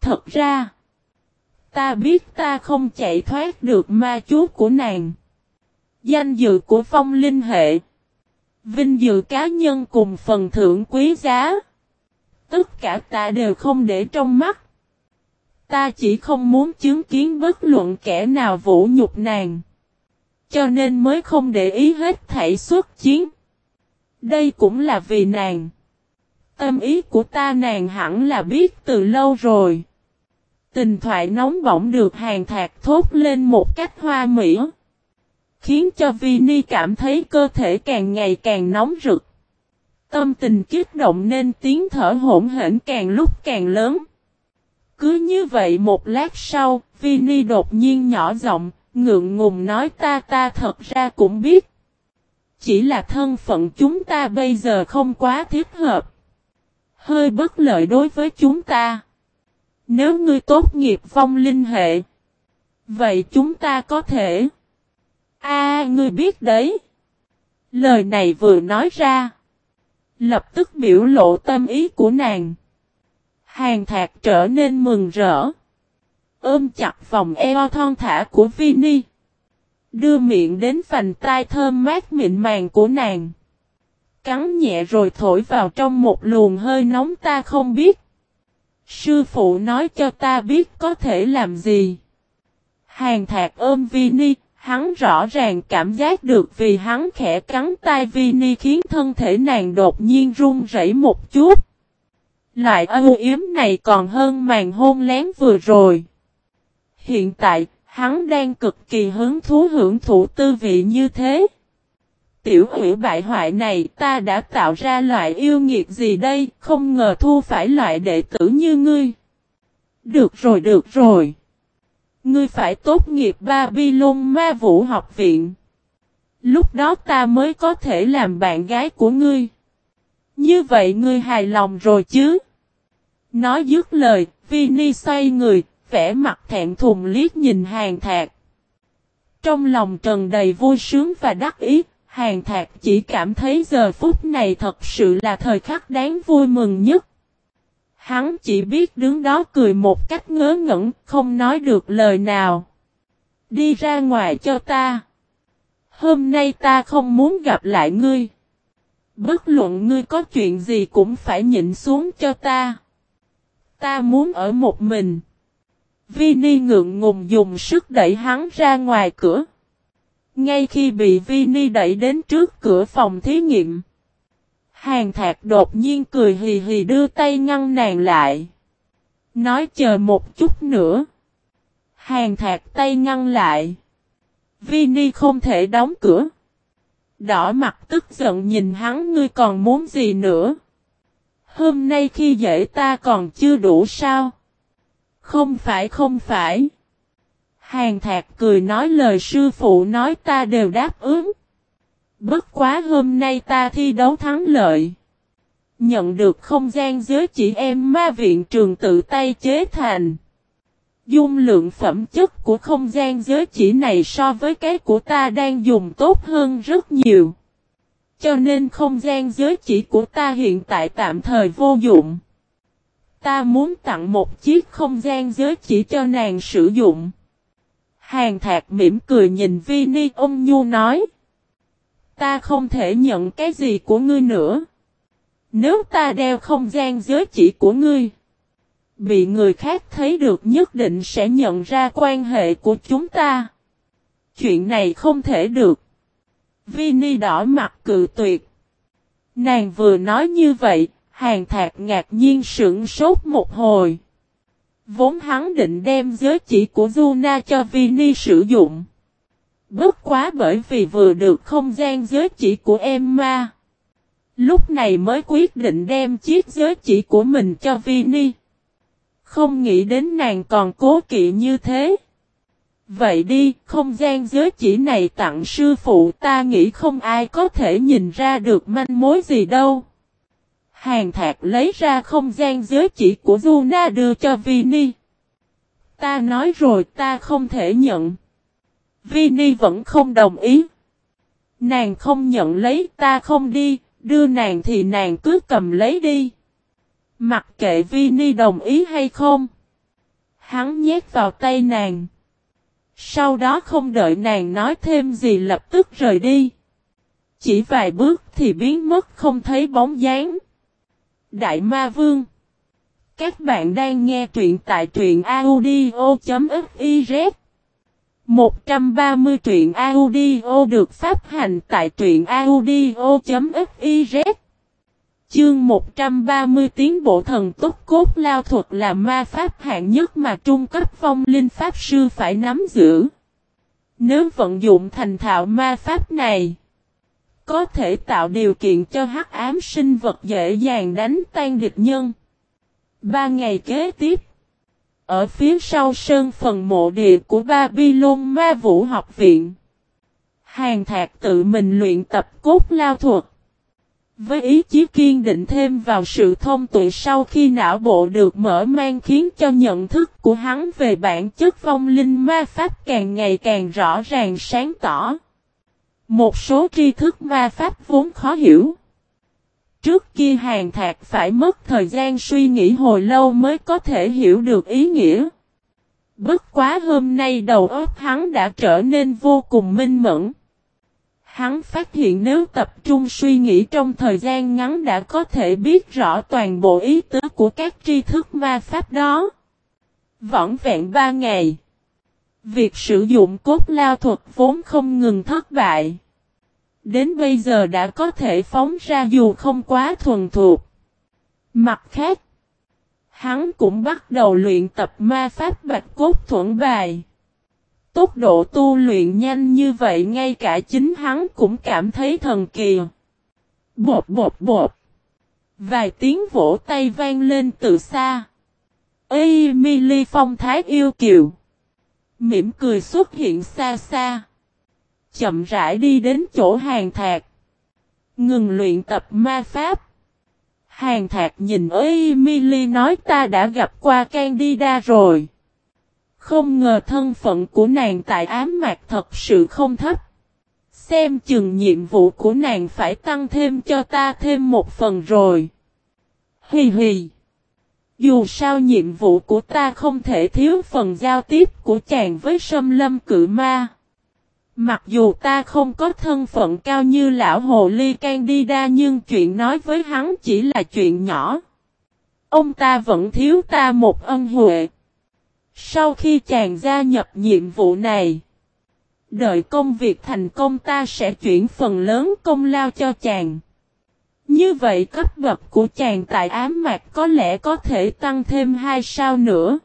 Thật ra, ta biết ta không chạy thoát được ma chú của nàng. Danh dự của phong linh hệ, vinh dự cá nhân cùng phần thưởng quý giá, tất cả ta đều không để trong mắt. Ta chỉ không muốn chứng kiến bất luận kẻ nào vũ nhục nàng, cho nên mới không để ý hết thảy xuất chiến. Đây cũng là vì nàng. Tâm ý của ta nàng hẳn là biết từ lâu rồi. Tình thoại nóng bỏng được Hàn Thạc thốt lên một cách hoa mỹ, khiến cho Vini cảm thấy cơ thể càng ngày càng nóng rực. Tâm tình kích động nên tiếng thở hổn hển càng lúc càng lớn. Cứ như vậy một lát sau, Vini đột nhiên nhỏ giọng, ngượng ngùng nói ta thật ra cũng biết. Chỉ là thân phận chúng ta bây giờ không quá thích hợp. Hơi bất lợi đối với chúng ta. Nếu ngươi tốt nghiệp phong linh hệ, vậy chúng ta có thể... ngươi biết đấy. Lời này vừa nói ra, lập tức biểu lộ tâm ý của nàng. Hàn Thạc trở nên mừng rỡ, ôm chặt vòng eo thon thả của Vini, đưa miệng đến vành tai thơm mát mịn màng của nàng, cắn nhẹ rồi thổi vào trong một luồng hơi nóng. Ta không biết. Sư phụ nói cho ta biết có thể làm gì. Hàn Thạc ôm Vini, hắn rõ ràng cảm giác được vì hắn khẽ cắn tai Vini khiến thân thể nàng đột nhiên run rẩy một chút. Loại âu yếm này còn hơn màn hôn lén vừa rồi. Hiện tại, hắn đang cực kỳ hứng thú hưởng thụ tư vị như thế. Tiểu hủy bại hoại này, ta đã tạo ra loại yêu nghiệt gì đây, không ngờ thu phải loại đệ tử như ngươi. Được rồi. Ngươi phải tốt nghiệp Babylon Ma Vũ học viện. Lúc đó ta mới có thể làm bạn gái của ngươi. Như vậy ngươi hài lòng rồi chứ? Nói dứt lời, Vini xoay người, vẻ mặt thẹn thùng liếc nhìn Hàn Thạc. Trong lòng tràn đầy vui sướng và đắc ý, Hàn Thạc chỉ cảm thấy giờ phút này thật sự là thời khắc đáng vui mừng nhất. Hắn chỉ biết đứng đó cười một cách ngớ ngẩn, không nói được lời nào. Đi ra ngoài cho ta. Hôm nay ta không muốn gặp lại ngươi. Bất luận ngươi có chuyện gì cũng phải nhịn xuống cho ta. Ta muốn ở một mình. Vini ngượng ngùng dùng sức đẩy hắn ra ngoài cửa. Ngay khi bị Vini đẩy đến trước cửa phòng thí nghiệm, Hàn Thạc đột nhiên cười hì hì đưa tay ngăn nàng lại. Nói chờ một chút nữa. Hàn Thạc tay ngăn lại. Vini không thể đóng cửa. Đỏ mặt tức giận nhìn hắn, ngươi còn muốn gì nữa? Hôm nay khi dễ ta còn chưa đủ sao? Không phải. Hàn Thạc cười nói lời sư phụ nói ta đều đáp ứng. Bất quá hôm nay ta thi đấu thắng lợi. Nhận được không gian giới chỉ em ma viện trường tự tay chế thành. Dung lượng phẩm chất của không gian giới chỉ này so với cái của ta đang dùng tốt hơn rất nhiều. Cho nên không gian giới chỉ của ta hiện tại tạm thời vô dụng. Ta muốn tặng một chiếc không gian giới chỉ cho nàng sử dụng. Hàn Thạc mỉm cười nhìn Vini ôn nhu nói. Ta không thể nhận cái gì của ngươi nữa. Nếu ta đeo không gian giới chỉ của ngươi, bị người khác thấy được nhất định sẽ nhận ra quan hệ của chúng ta. Chuyện này không thể được. Vini đỏ mặt cự tuyệt. Nàng vừa nói như vậy, Hàn Thạc ngạc nhiên sững sốt một hồi. Vốn hắn định đem giới chỉ của Yuna cho Vini sử dụng. Bất quá bởi vì vừa được không gian giới chỉ của Emma, lúc này mới quyết định đem chiếc giới chỉ của mình cho Vini. Không nghĩ đến nàng còn cố kỵ như thế. Vậy đi, không gian giới chỉ này tặng sư phụ, ta nghĩ không ai có thể nhìn ra được manh mối gì đâu. Hàn Thạc lấy ra không gian giới chỉ của Yuna đưa cho Vini. Ta nói rồi ta không thể nhận. Vini vẫn không đồng ý. Nàng không nhận lấy ta không đi, đưa nàng thì nàng cứ cầm lấy đi. Mặc kệ Vini đồng ý hay không. Hắn nhét vào tay nàng. Sau đó không đợi nàng nói thêm gì lập tức rời đi. Chỉ vài bước thì biến mất không thấy bóng dáng. Đại Ma Vương. Các bạn đang nghe truyện tại truyện audio.fiz. 130 truyện audio được phát hành tại truyện audio.fiz. Chương 130 tiến bộ thần tốc cốt lao thuật là ma pháp hạng nhất mà trung cấp phong linh pháp sư phải nắm giữ. Nếu vận dụng thành thạo ma pháp này, có thể tạo điều kiện cho hắc ám sinh vật dễ dàng đánh tan địch nhân. 3 ngày kế tiếp, ở phía sau sơn phần mộ địa của Babylon Ma Vũ học viện, Hàn Thạc tự mình luyện tập cốt lao thuật. Với ý chí kiên định thêm vào sự thông tuệ sau khi não bộ được mở mang khiến cho nhận thức của hắn về bản chất vong linh ma pháp càng ngày càng rõ ràng sáng tỏ. Một số tri thức ma pháp vốn khó hiểu. Trước kia Hàn Thạc phải mất thời gian suy nghĩ hồi lâu mới có thể hiểu được ý nghĩa. Bất quá hôm nay đầu óc hắn đã trở nên vô cùng minh mẫn. Hắn phát hiện nếu tập trung suy nghĩ trong thời gian ngắn đã có thể biết rõ toàn bộ ý tứ của các tri thức ma pháp đó. Vỏn vẹn 3 ngày. Việc sử dụng cốt lao thuật vốn không ngừng thất bại. Đến bây giờ đã có thể phóng ra dù không quá thuần thuộc. Mặt khác, hắn cũng bắt đầu luyện tập ma pháp bạch cốt thuẫn bài. Tốc độ tu luyện nhanh như vậy ngay cả chính hắn cũng cảm thấy thần kỳ. Bột bột bột. Vài tiếng vỗ tay vang lên từ xa. Emily phong thái yêu kiều. Mỉm cười xuất hiện xa xa. Chậm rãi đi đến chỗ Hàn Thạc. Ngừng luyện tập ma pháp. Hàn Thạc nhìn Emily nói ta đã gặp qua Candida rồi. Không ngờ thân phận của nàng tại ám mạc thật sự không thấp. Xem chừng nhiệm vụ của nàng phải tăng thêm cho ta thêm một phần rồi. Hì hì. Dù sao nhiệm vụ của ta không thể thiếu phần giao tiếp của chàng với Sâm Lâm Cự Ma. Mặc dù ta không có thân phận cao như lão hồ ly Candida nhưng chuyện nói với hắn chỉ là chuyện nhỏ. Ông ta vẫn thiếu ta một ân huệ. Sau khi chàng gia nhập nhiệm vụ này, đợi công việc thành công ta sẽ chuyển phần lớn công lao cho chàng. Như vậy cấp bậc của chàng tại ám mạc có lẽ có thể tăng thêm 2 sao nữa.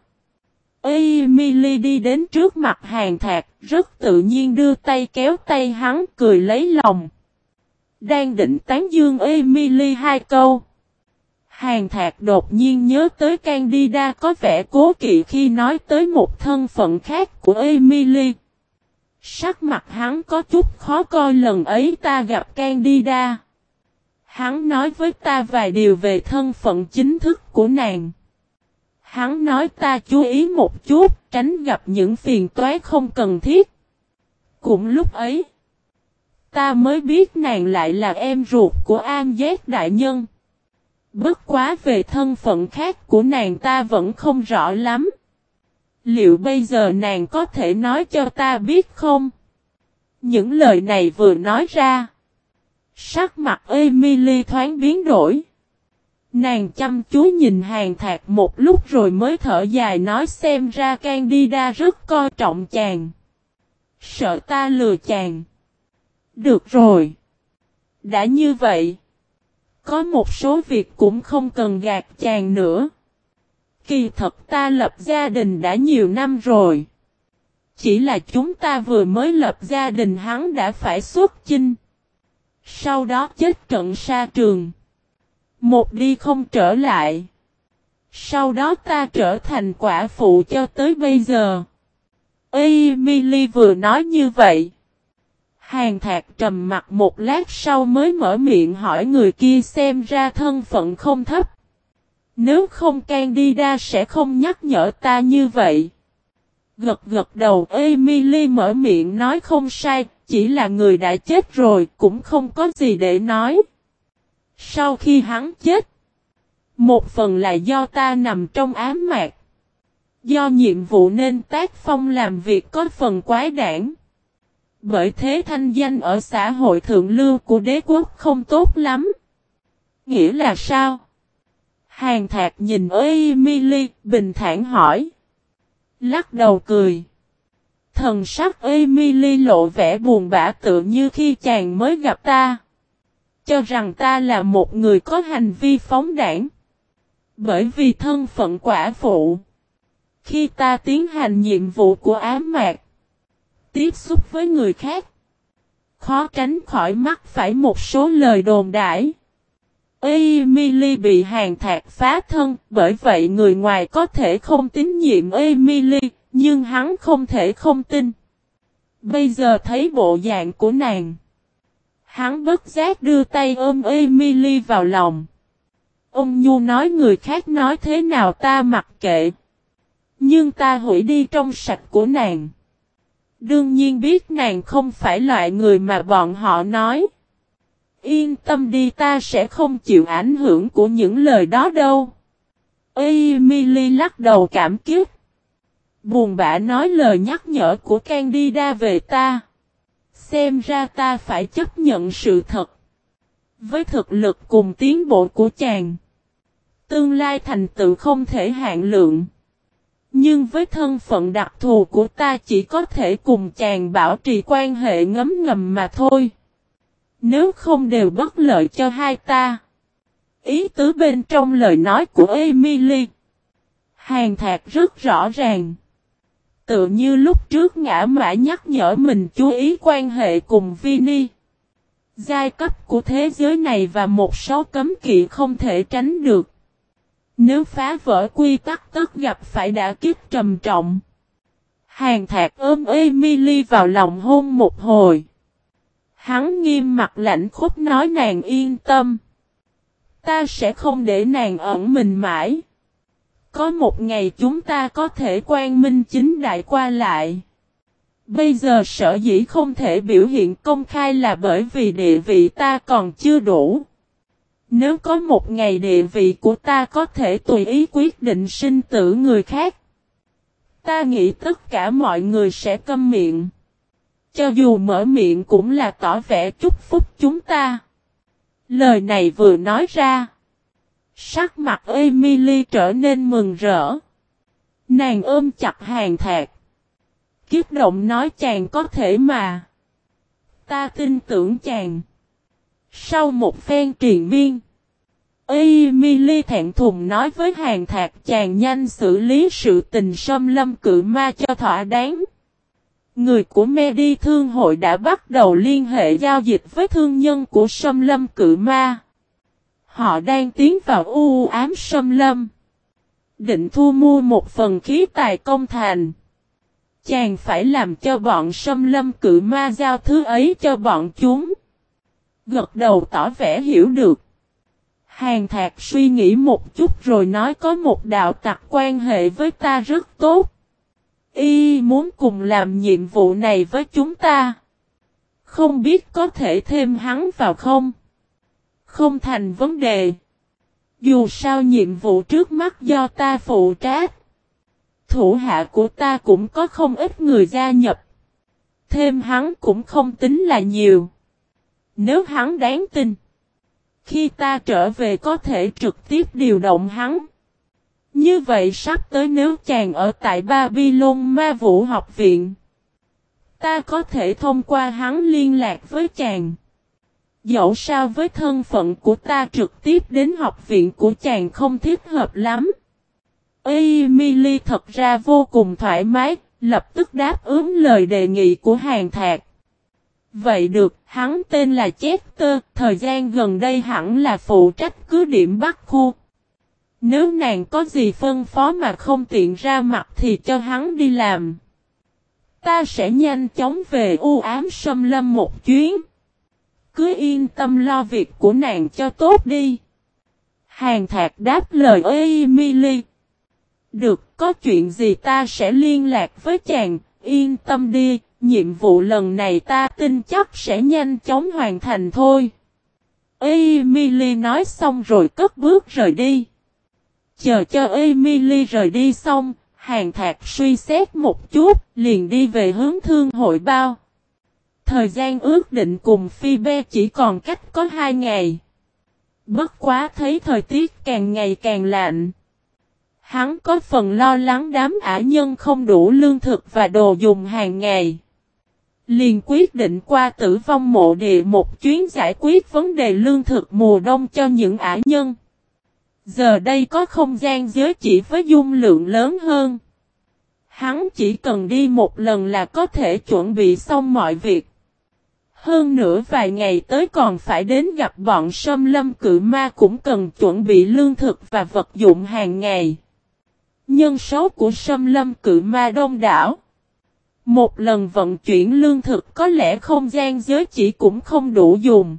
Emily đi đến trước mặt Hàn Thạc, rất tự nhiên đưa tay kéo tay hắn cười lấy lòng. Đang định tán dương Emily 2 câu. Hàn Thạc đột nhiên nhớ tới Candida có vẻ cố kỵ khi nói tới một thân phận khác của Emily. Sắc mặt hắn có chút khó coi lần ấy ta gặp Candida. Hắn nói với ta vài điều về thân phận chính thức của nàng. Hắn nói ta chú ý một chút, tránh gặp những phiền toái không cần thiết. Cũng lúc ấy, ta mới biết nàng lại là em ruột của An Giác Đại Nhân. Bất quá về thân phận khác của nàng ta vẫn không rõ lắm. Liệu bây giờ nàng có thể nói cho ta biết không? Những lời này vừa nói ra, sắc mặt Emily thoáng biến đổi. Nàng chăm chú nhìn Hàn Thạc một lúc rồi mới thở dài nói xem ra Candida rất coi trọng chàng. Sợ ta lừa chàng. Được rồi. Đã như vậy, có một số việc cũng không cần gạt chàng nữa. Kỳ thật ta lập gia đình đã nhiều năm rồi. Chỉ là chúng ta vừa mới lập gia đình hắn đã phải xuất chinh. Sau đó chết trận sa trường. Một đi không trở lại. Sau đó ta trở thành quả phụ cho tới bây giờ. Emily vừa nói như vậy. Hàn Thạc trầm mặt một lát sau mới mở miệng hỏi người kia xem ra thân phận không thấp. Nếu không Candida sẽ không nhắc nhở ta như vậy. Gật gật đầu Emily mở miệng nói không sai, chỉ là người đã chết rồi cũng không có gì để nói. Sau khi hắn chết, một phần là do ta nằm trong ám mạc. Do nhiệm vụ nên tác phong làm việc có phần quái đản. Bởi thế thanh danh ở xã hội thượng lưu của đế quốc không tốt lắm. Nghĩa là sao? Hàn Thạc nhìn Emily, bình thản hỏi. Lắc đầu cười. Thần sắc Emily lộ vẻ buồn bã tựa như khi chàng mới gặp ta. Cho rằng ta là một người có hành vi phóng đãng. Bởi vì thân phận quả phụ. Khi ta tiến hành nhiệm vụ của ám mạc, tiếp xúc với người khác, khó tránh khỏi mắc phải một số lời đồn đãi. Emily bị Hàn Thạc phá thân, bởi vậy người ngoài có thể không tín nhiệm Emily, nhưng hắn không thể không tin. Bây giờ thấy bộ dạng của nàng, hắn bất giác đưa tay ôm Emily vào lòng. Ông Nhu nói người khác nói thế nào ta mặc kệ. Nhưng ta hủy đi trong sạch của nàng. Đương nhiên biết nàng không phải loại người mà bọn họ nói. Yên tâm đi, ta sẽ không chịu ảnh hưởng của những lời đó đâu. Emily lắc đầu cảm kích. Buồn bã nói lời nhắc nhở của Candida về ta. Xem ra ta phải chấp nhận sự thật. Với thực lực cùng tiến bộ của chàng, tương lai thành tựu không thể hạn lượng. Nhưng với thân phận đặc thù của ta chỉ có thể cùng chàng bảo trì quan hệ ngấm ngầm mà thôi. Nếu không đều bất lợi cho hai ta. Ý tứ bên trong lời nói của Emily, Hàn Thạc rất rõ ràng. Tựa như lúc trước ngã mã nhắc nhở mình chú ý quan hệ cùng Vinny. Giai cấp của thế giới này và một số cấm kỵ không thể tránh được. Nếu phá vỡ quy tắc tất gặp phải đả kích trầm trọng. Hàn Thạc ôm Emily vào lòng hôn một hồi. Hắn nghiêm mặt lạnh khúc nói nàng yên tâm. Ta sẽ không để nàng ẩn mình mãi. Có một ngày chúng ta có thể quang minh chính đại qua lại. Bây giờ sở dĩ không thể biểu hiện công khai là bởi vì địa vị ta còn chưa đủ. Nếu có một ngày địa vị của ta có thể tùy ý quyết định sinh tử người khác, ta nghĩ tất cả mọi người sẽ câm miệng. Cho dù mở miệng cũng là tỏ vẻ chúc phúc chúng ta. Lời này vừa nói ra, sắc mặt Emily trở nên mừng rỡ. Nàng ôm chặt Hàn Thạc, kích động nói chàng có thể mà. Ta tin tưởng chàng. Sau một phen triền miên, Emily thẹn thùng nói với Hàn Thạc chàng nhanh xử lý sự tình xâm lâm cự ma cho thỏa đáng. Người của Medi Thương hội đã bắt đầu liên hệ giao dịch với thương nhân của xâm lâm cự ma. Họ đang tiến vào u ám xâm lâm. Định thu mua một phần khí tài công thành. Chàng phải làm cho bọn xâm lâm cự ma giao thứ ấy cho bọn chúng. Gật đầu tỏ vẻ hiểu được. Hàn Thạc suy nghĩ một chút rồi nói có một đạo tặc quan hệ với ta rất tốt. Y muốn cùng làm nhiệm vụ này với chúng ta. Không biết có thể thêm hắn vào không? Không thành vấn đề. Dù sao nhiệm vụ trước mắt do ta phụ trách. Thủ hạ của ta cũng có không ít người gia nhập. Thêm hắn cũng không tính là nhiều. Nếu hắn đáng tin, khi ta trở về có thể trực tiếp điều động hắn. Như vậy sắp tới nếu chàng ở tại Babylon Ma Vũ học viện, ta có thể thông qua hắn liên lạc với chàng. Dẫu sao với thân phận của ta trực tiếp đến học viện của chàng không thích hợp lắm. Emily thật ra vô cùng thoải mái, lập tức đáp ứng lời đề nghị của Hàn Thạc. Vậy được, hắn tên là Chester, thời gian gần đây hẳn là phụ trách cứ điểm Bắc Khu. Nếu nàng có gì phân phó mà không tiện ra mặt thì cho hắn đi làm. Ta sẽ nhanh chóng về u ám xâm lâm một chuyến. Cứ yên tâm lo việc của nàng cho tốt đi. Hàn Thạc đáp lời Emily. Được, có chuyện gì ta sẽ liên lạc với chàng, yên tâm đi, nhiệm vụ lần này ta tin chắc sẽ nhanh chóng hoàn thành thôi. Emily nói xong rồi cất bước rời đi. Chờ cho Emily rời đi xong, Hàn Thạc suy xét một chút, liền đi về hướng thương hội bao. Thời gian ước định cùng Phi Be chỉ còn cách có 2 ngày. Bất quá thấy thời tiết càng ngày càng lạnh. Hắn có phần lo lắng đám ả nhân không đủ lương thực và đồ dùng hàng ngày. Liền quyết định qua Tử Vong mộ địa một chuyến giải quyết vấn đề lương thực mùa đông cho những ả nhân. Giờ đây có không gian giới chỉ với dung lượng lớn hơn. Hắn chỉ cần đi một lần là có thể chuẩn bị xong mọi việc. Hơn nữa vài ngày tới còn phải đến gặp bọn Sâm Lâm Cự Ma cũng cần chuẩn bị lương thực và vật dụng hàng ngày. Nhân số của Sâm Lâm Cự Ma đông đảo. Một lần vận chuyển lương thực có lẽ không gian giới chỉ cũng không đủ dùng.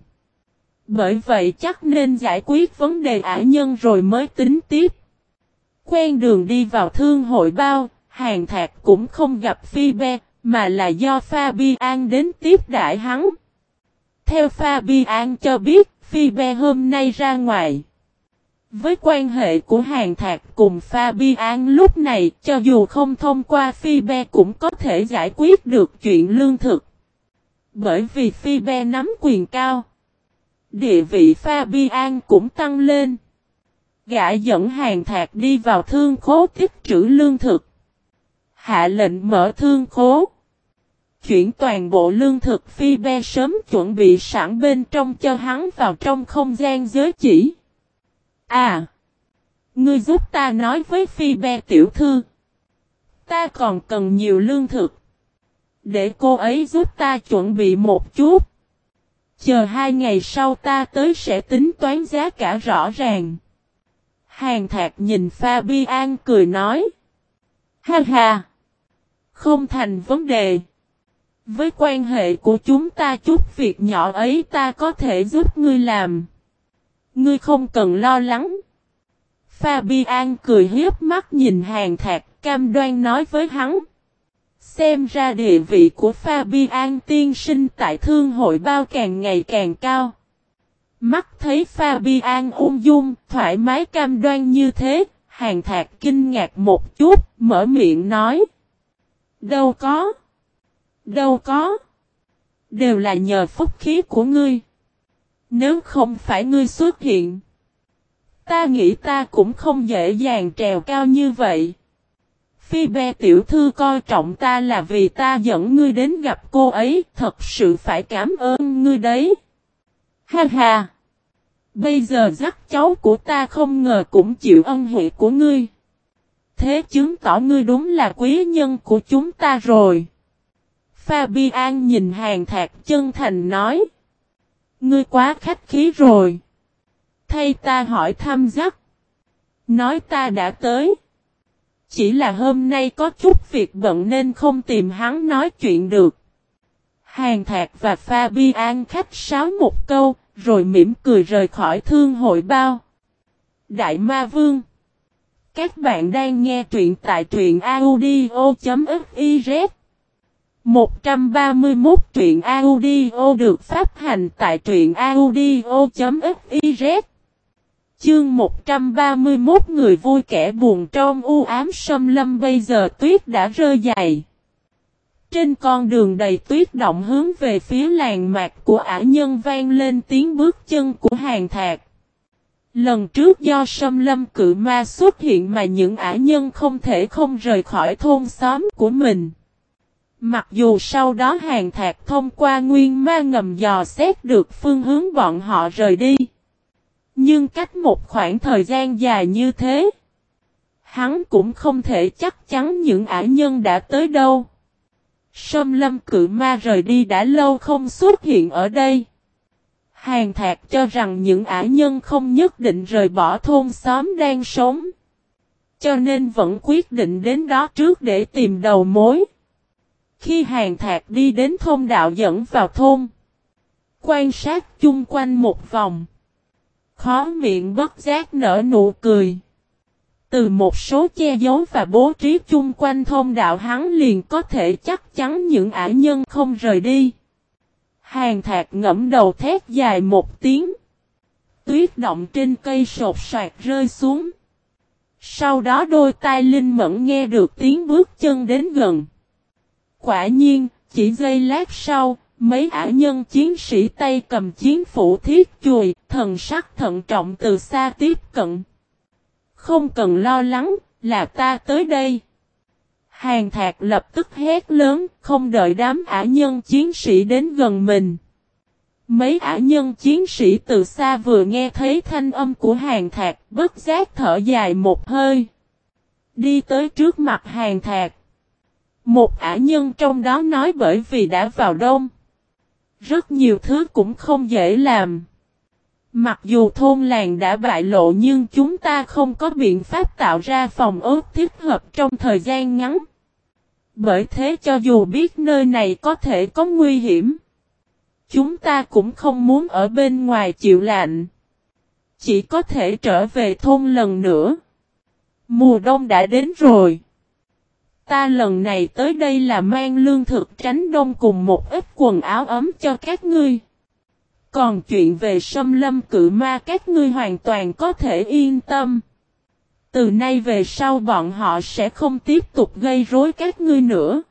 Bởi vậy chắc nên giải quyết vấn đề ả nhân rồi mới tính tiếp. Quen đường đi vào thương hội bao, Hàn Thạc cũng không gặp Phi Be, mà là do Fabian đến tiếp đãi hắn. Theo Fabian cho biết, Phi Be hôm nay ra ngoài. Với quan hệ của Hàn Thạc cùng Fabian lúc này, cho dù không thông qua Phi Be cũng có thể giải quyết được chuyện lương thực. Bởi vì Phi Be nắm quyền cao. Địa vị Fabian cũng tăng lên. Gã dẫn Hàn Thạc đi vào thương khố tích trữ lương thực. Hạ lệnh mở thương khố. Chuyển toàn bộ lương thực Phi Be sớm chuẩn bị sẵn bên trong cho hắn vào trong không gian giới chỉ. À! Ngươi giúp ta nói với Phi Be tiểu thư. Ta còn cần nhiều lương thực. Để cô ấy giúp ta chuẩn bị một chút. Chờ 2 ngày sau ta tới sẽ tính toán giá cả rõ ràng. Hàn Thạc nhìn Fabian cười nói. Ha ha! Không thành vấn đề. Với quan hệ của chúng ta chút việc nhỏ ấy ta có thể giúp ngươi làm. Ngươi không cần lo lắng. Fabian cười hiếp mắt nhìn Hàn Thạc cam đoan nói với hắn. Xem ra địa vị của Fabian tiên sinh tại thương hội bao càng ngày càng cao. Mắt thấy Fabian ung dung, thoải mái cam đoan như thế, Hàn Thạc kinh ngạc một chút, mở miệng nói. Đâu có. Đâu có. Đều là nhờ phúc khí của ngươi. Nếu không phải ngươi xuất hiện, ta nghĩ ta cũng không dễ dàng trèo cao như vậy. Phi Be tiểu thư coi trọng ta là vì ta dẫn ngươi đến gặp cô ấy, thật sự phải cảm ơn ngươi đấy. Ha ha! Bây giờ dắt cháu của ta không ngờ cũng chịu ân huệ của ngươi. Thế chứng tỏ ngươi đúng là quý nhân của chúng ta rồi. Fabian nhìn Hàn Thạc chân thành nói. Ngươi quá khách khí rồi. Thay ta hỏi thăm dắt. Nói ta đã tới. Chỉ là hôm nay có chút việc bận nên không tìm hắn nói chuyện được. Hàn Thạc và Fabian khách sáo một câu, rồi mỉm cười rời khỏi thương hội bao. Đại Ma Vương. Các bạn đang nghe truyện tại truyện audio.fiz. 131 truyện audio được phát hành tại truyện audio.fiz. Chương 131 người vui kẻ buồn trong u ám xâm lâm. Bây giờ tuyết đã rơi dày. Trên con đường đầy tuyết động hướng về phía làng mạc của ả nhân vang lên tiếng bước chân của Hàn Thạc. Lần trước do Sâm Lâm Cự Ma xuất hiện mà những ả nhân không thể không rời khỏi thôn xóm của mình. Mặc dù sau đó Hàn Thạc thông qua nguyên ma ngầm dò xét được phương hướng bọn họ rời đi. Nhưng cách một khoảng thời gian dài như thế, hắn cũng không thể chắc chắn những ả nhân đã tới đâu. Sâm Lâm Cự Ma rời đi đã lâu không xuất hiện ở đây. Hàn Thạc cho rằng những ả nhân không nhất định rời bỏ thôn xóm đang sống. Cho nên vẫn quyết định đến đó trước để tìm đầu mối. Khi Hàn Thạc đi đến thôn đạo dẫn vào thôn, quan sát chung quanh một vòng, khó miệng bất giác nở nụ cười. Từ một số che giấu và bố trí chung quanh thôn đạo hắn liền có thể chắc chắn những ả nhân không rời đi. Hàn Thạc ngẫm đầu thét dài một tiếng. Tuyết động trên cây sột soạt rơi xuống. Sau đó đôi tai linh mẫn nghe được tiếng bước chân đến gần. Quả nhiên, chỉ giây lát sau, mấy ả nhân chiến sĩ tay cầm chiến phủ thiết chùy, thần sắc thận trọng từ xa tiếp cận. Không cần lo lắng, là ta tới đây. Hàn Thạc lập tức hét lớn, không đợi đám ả nhân chiến sĩ đến gần mình. Mấy ả nhân chiến sĩ từ xa vừa nghe thấy thanh âm của Hàn Thạc, bất giác thở dài một hơi. Đi tới trước mặt Hàn Thạc. Một ả nhân trong đó nói bởi vì đã vào đông. Rất nhiều thứ cũng không dễ làm. Mặc dù thôn làng đã bại lộ nhưng chúng ta không có biện pháp tạo ra phòng ốc thích hợp trong thời gian ngắn. Bởi thế cho dù biết nơi này có thể có nguy hiểm, chúng ta cũng không muốn ở bên ngoài chịu lạnh. Chỉ có thể trở về thôn lần nữa. Mùa đông đã đến rồi. Ta lần này tới đây là mang lương thực tránh đông cùng một ít quần áo ấm cho các ngươi. Còn chuyện về Sâm Lâm Cự Ma các ngươi hoàn toàn có thể yên tâm. Từ nay về sau bọn họ sẽ không tiếp tục gây rối các ngươi nữa.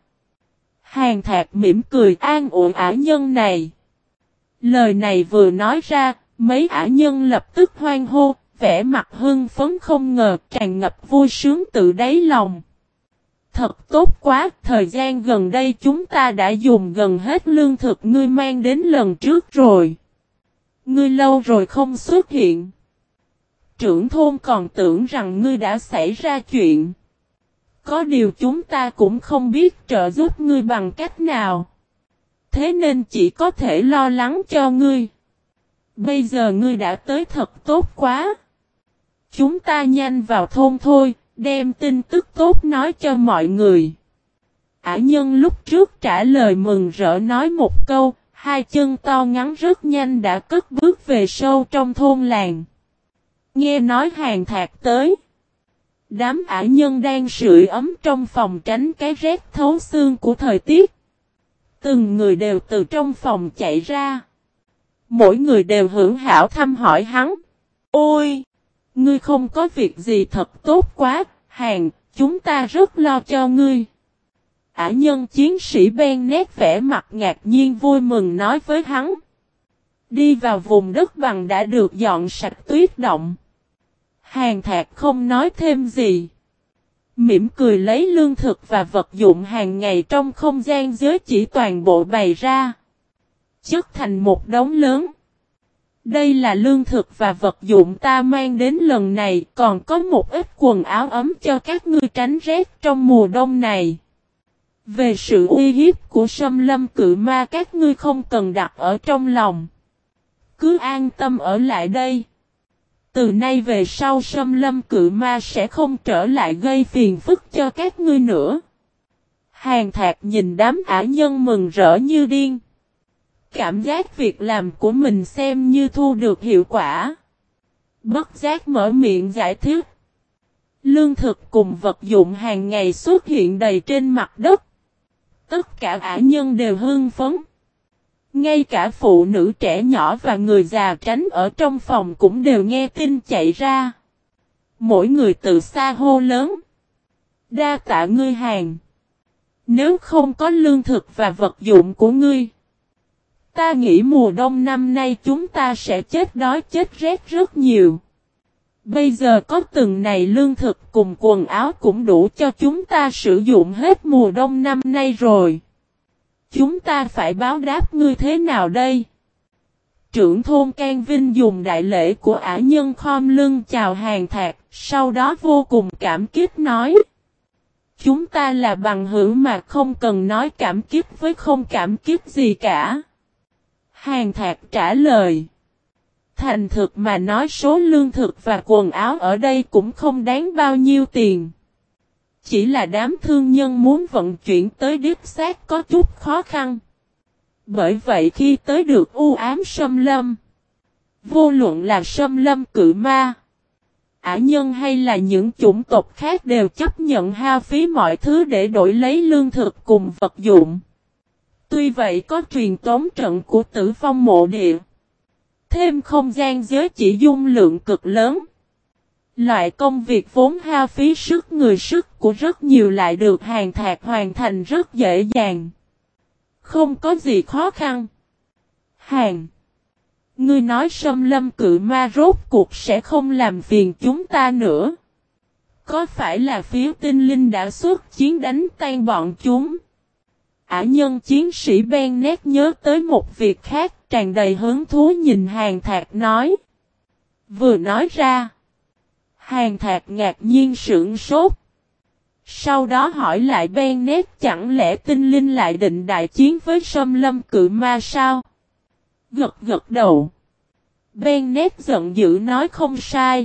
Hàn Thạc mỉm cười an ủi ả nhân này. Lời này vừa nói ra, mấy ả nhân lập tức hoan hô, vẻ mặt hưng phấn không ngờ tràn ngập vui sướng từ đáy lòng. Thật tốt quá, thời gian gần đây chúng ta đã dùng gần hết lương thực ngươi mang đến lần trước rồi. Ngươi lâu rồi không xuất hiện. Trưởng thôn còn tưởng rằng ngươi đã xảy ra chuyện. Có điều chúng ta cũng không biết trợ giúp ngươi bằng cách nào. Thế nên chỉ có thể lo lắng cho ngươi. Bây giờ ngươi đã tới thật tốt quá. Chúng ta nhanh vào thôn thôi, đem tin tức tốt nói cho mọi người. Ả nhân lúc trước trả lời mừng rỡ nói một câu, hai chân to ngắn rất nhanh đã cất bước về sâu trong thôn làng. Nghe nói Hàn Thạc tới. Đám ả nhân đang sưởi ấm trong phòng tránh cái rét thấu xương của thời tiết. Từng người đều từ trong phòng chạy ra. Mỗi người đều hưởng hảo thăm hỏi hắn. Ôi! Ngươi không có việc gì thật tốt quá, Hàn, chúng ta rất lo cho ngươi. Ả nhân chiến sĩ Ben nét vẻ mặt ngạc nhiên vui mừng nói với hắn. Đi vào vùng đất bằng đã được dọn sạch tuyết động. Hàn Thạc không nói thêm gì. Mỉm cười lấy lương thực và vật dụng hàng ngày trong không gian giới chỉ toàn bộ bày ra. Chất thành một đống lớn. Đây là lương thực và vật dụng ta mang đến lần này, còn có một ít quần áo ấm cho các ngươi tránh rét trong mùa đông này. Về sự uy hiếp của Sâm Lâm Cự Ma các ngươi không cần đặt ở trong lòng. Cứ an tâm ở lại đây. Từ nay về sau Sâm Lâm Cự Ma sẽ không trở lại gây phiền phức cho các ngươi nữa. Hàn Thạc nhìn đám ả nhân mừng rỡ như điên. Cảm giác việc làm của mình xem như thu được hiệu quả. Bất giác mở miệng giải thích. Lương thực cùng vật dụng hàng ngày xuất hiện đầy trên mặt đất. Tất cả ả nhân đều hưng phấn. Ngay cả phụ nữ trẻ nhỏ và người già tránh ở trong phòng cũng đều nghe tin chạy ra. Mỗi người từ xa hô lớn. Đa tạ ngươi Hàn. Nếu không có lương thực và vật dụng của ngươi, ta nghĩ mùa đông năm nay chúng ta sẽ chết đói chết rét rất nhiều. Bây giờ có từng này lương thực cùng quần áo cũng đủ cho chúng ta sử dụng hết mùa đông năm nay rồi. Chúng ta phải báo đáp ngươi thế nào đây? Trưởng thôn Can Vinh dùng đại lễ của ả nhân khom lưng chào Hàn Thạc, sau đó vô cùng cảm kích nói. Chúng ta là bằng hữu mà không cần nói cảm kích với không cảm kích gì cả. Hàn Thạc trả lời. Thành thực mà nói số lương thực và quần áo ở đây cũng không đáng bao nhiêu tiền. Chỉ là đám thương nhân muốn vận chuyển tới đích xác có chút khó khăn. Bởi vậy khi tới được u ám Sâm Lâm, vô luận là Sâm Lâm Cự Ma, ả nhân hay là những chủng tộc khác đều chấp nhận hao phí mọi thứ để đổi lấy lương thực cùng vật dụng. Tuy vậy có truyền tống trận của Tử Vong Mộ Địa, thêm không gian giới chỉ dung lượng cực lớn. Loại công việc vốn hao phí sức người sức của rất nhiều lại được Hàn Thạc hoàn thành rất dễ dàng. Không có gì khó khăn. Hàn, ngươi nói Sâm Lâm Cự Ma rốt cuộc sẽ không làm phiền chúng ta nữa. Có phải là phía tinh linh đã xuất chiến đánh tan bọn chúng? Ả nhân chiến sĩ Bennett nhớ tới một việc khác, tràn đầy hứng thú nhìn Hàn Thạc nói. Vừa nói ra, Hàn Thạc ngạc nhiên sửng sốt. Sau đó hỏi lại Bennett, chẳng lẽ tinh linh lại định đại chiến với Sâm Lâm Cự Ma sao? Gật gật đầu. Bennett giận dữ nói không sai.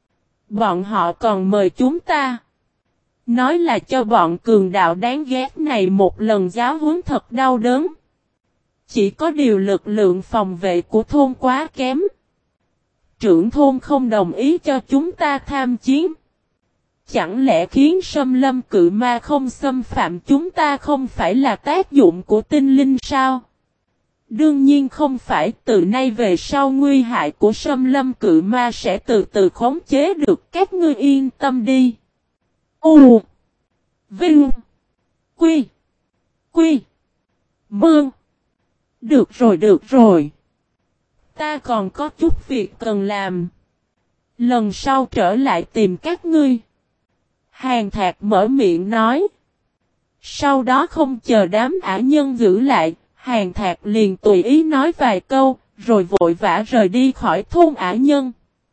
Bọn họ còn mời chúng ta. Nói là cho bọn cường đạo đáng ghét này một lần giáo huấn thật đau đớn. Chỉ có điều lực lượng phòng vệ của thôn quá kém. Trưởng thôn không đồng ý cho chúng ta tham chiến. Chẳng lẽ khiến Sâm Lâm Cự Ma không xâm phạm chúng ta không phải là tác dụng của tinh linh sao? Đương nhiên không phải, từ nay về sau nguy hại của Sâm Lâm Cự Ma sẽ từ từ khống chế được, các ngươi yên tâm đi. U Vinh Quy Quy Mương. Được rồi được rồi. Ta còn có chút việc cần làm. Lần sau trở lại tìm các ngươi. Hàn Thạc mở miệng nói. Sau đó không chờ đám ả nhân giữ lại, Hàn Thạc liền tùy ý nói vài câu, rồi vội vã rời đi khỏi thôn ả nhân.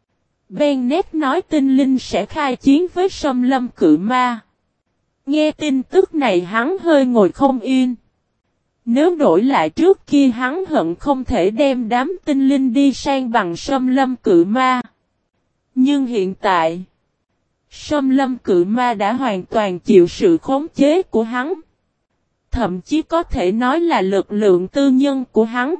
Bennett nói tinh linh sẽ khai chiến với Sâm Lâm Cự Ma. Nghe tin tức này hắn hơi ngồi không yên. Nếu đổi lại trước kia hắn hận không thể đem đám tinh linh đi sang bằng Sâm Lâm Cự Ma. Nhưng hiện tại, Sâm Lâm Cự Ma đã hoàn toàn chịu sự khống chế của hắn. Thậm chí có thể nói là lực lượng tư nhân của hắn.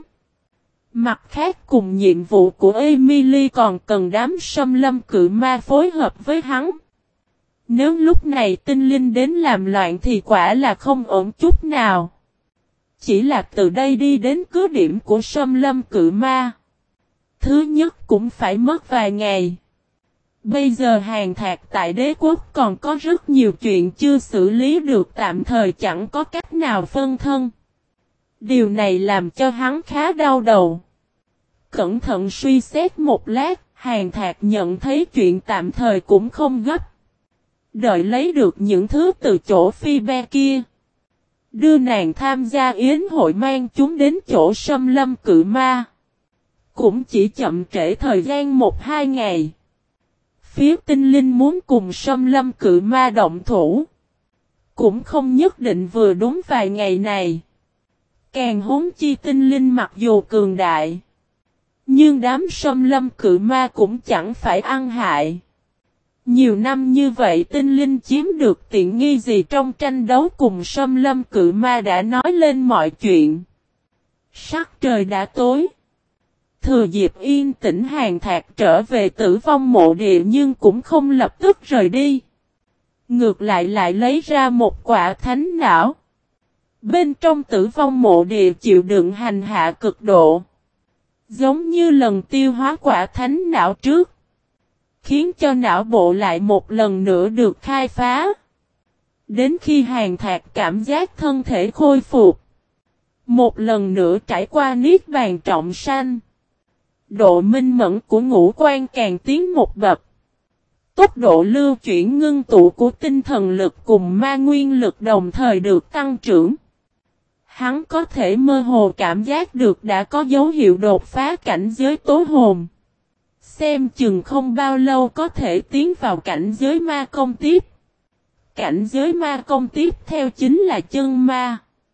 Mặt khác cùng nhiệm vụ của Emily còn cần đám Sâm Lâm Cự Ma phối hợp với hắn. Nếu lúc này tinh linh đến làm loạn thì quả là không ổn chút nào. Chỉ là từ đây đi đến cứ điểm của Sâm Lâm Cự Ma. Thứ nhất cũng phải mất vài ngày. Bây giờ Hàn Thạc tại đế quốc còn có rất nhiều chuyện chưa xử lý được, tạm thời chẳng có cách nào phân thân. Điều này làm cho hắn khá đau đầu. Cẩn thận suy xét một lát, Hàn Thạc nhận thấy chuyện tạm thời cũng không gấp. Đợi lấy được những thứ từ chỗ Phi Be kia. Đưa nàng tham gia yến hội mang chúng đến chỗ Sâm Lâm Cự Ma. Cũng chỉ chậm trễ thời gian 1-2 ngày. Phía tinh linh muốn cùng Sâm Lâm Cự Ma động thủ. Cũng không nhất định vừa đúng vài ngày này. Càng huống chi tinh linh mặc dù cường đại. Nhưng đám Sâm Lâm Cự Ma cũng chẳng phải ăn hại. Nhiều năm như vậy tinh linh chiếm được tiện nghi gì trong tranh đấu cùng Sâm Lâm Cự Ma đã nói lên mọi chuyện. Sắc trời đã tối. Thừa dịp yên tĩnh Hàn Thạc trở về Tử Vong Mộ Địa nhưng cũng không lập tức rời đi. Ngược lại lại lấy ra một quả thánh não. Bên trong Tử Vong Mộ Địa chịu đựng hành hạ cực độ. Giống như lần tiêu hóa quả thánh não trước. Khiến cho não bộ lại một lần nữa được khai phá. Đến khi Hàn Thạc cảm giác thân thể khôi phục. Một lần nữa trải qua niết bàn trọng sanh. Độ minh mẫn của ngũ quan càng tiến một bậc. Tốc độ lưu chuyển ngưng tụ của tinh thần lực cùng ma nguyên lực đồng thời được tăng trưởng. Hắn có thể mơ hồ cảm giác được đã có dấu hiệu đột phá cảnh giới tối hồn. Xem chừng không bao lâu có thể tiến vào cảnh giới ma công tiếp. Cảnh giới ma công tiếp theo chính là chân ma.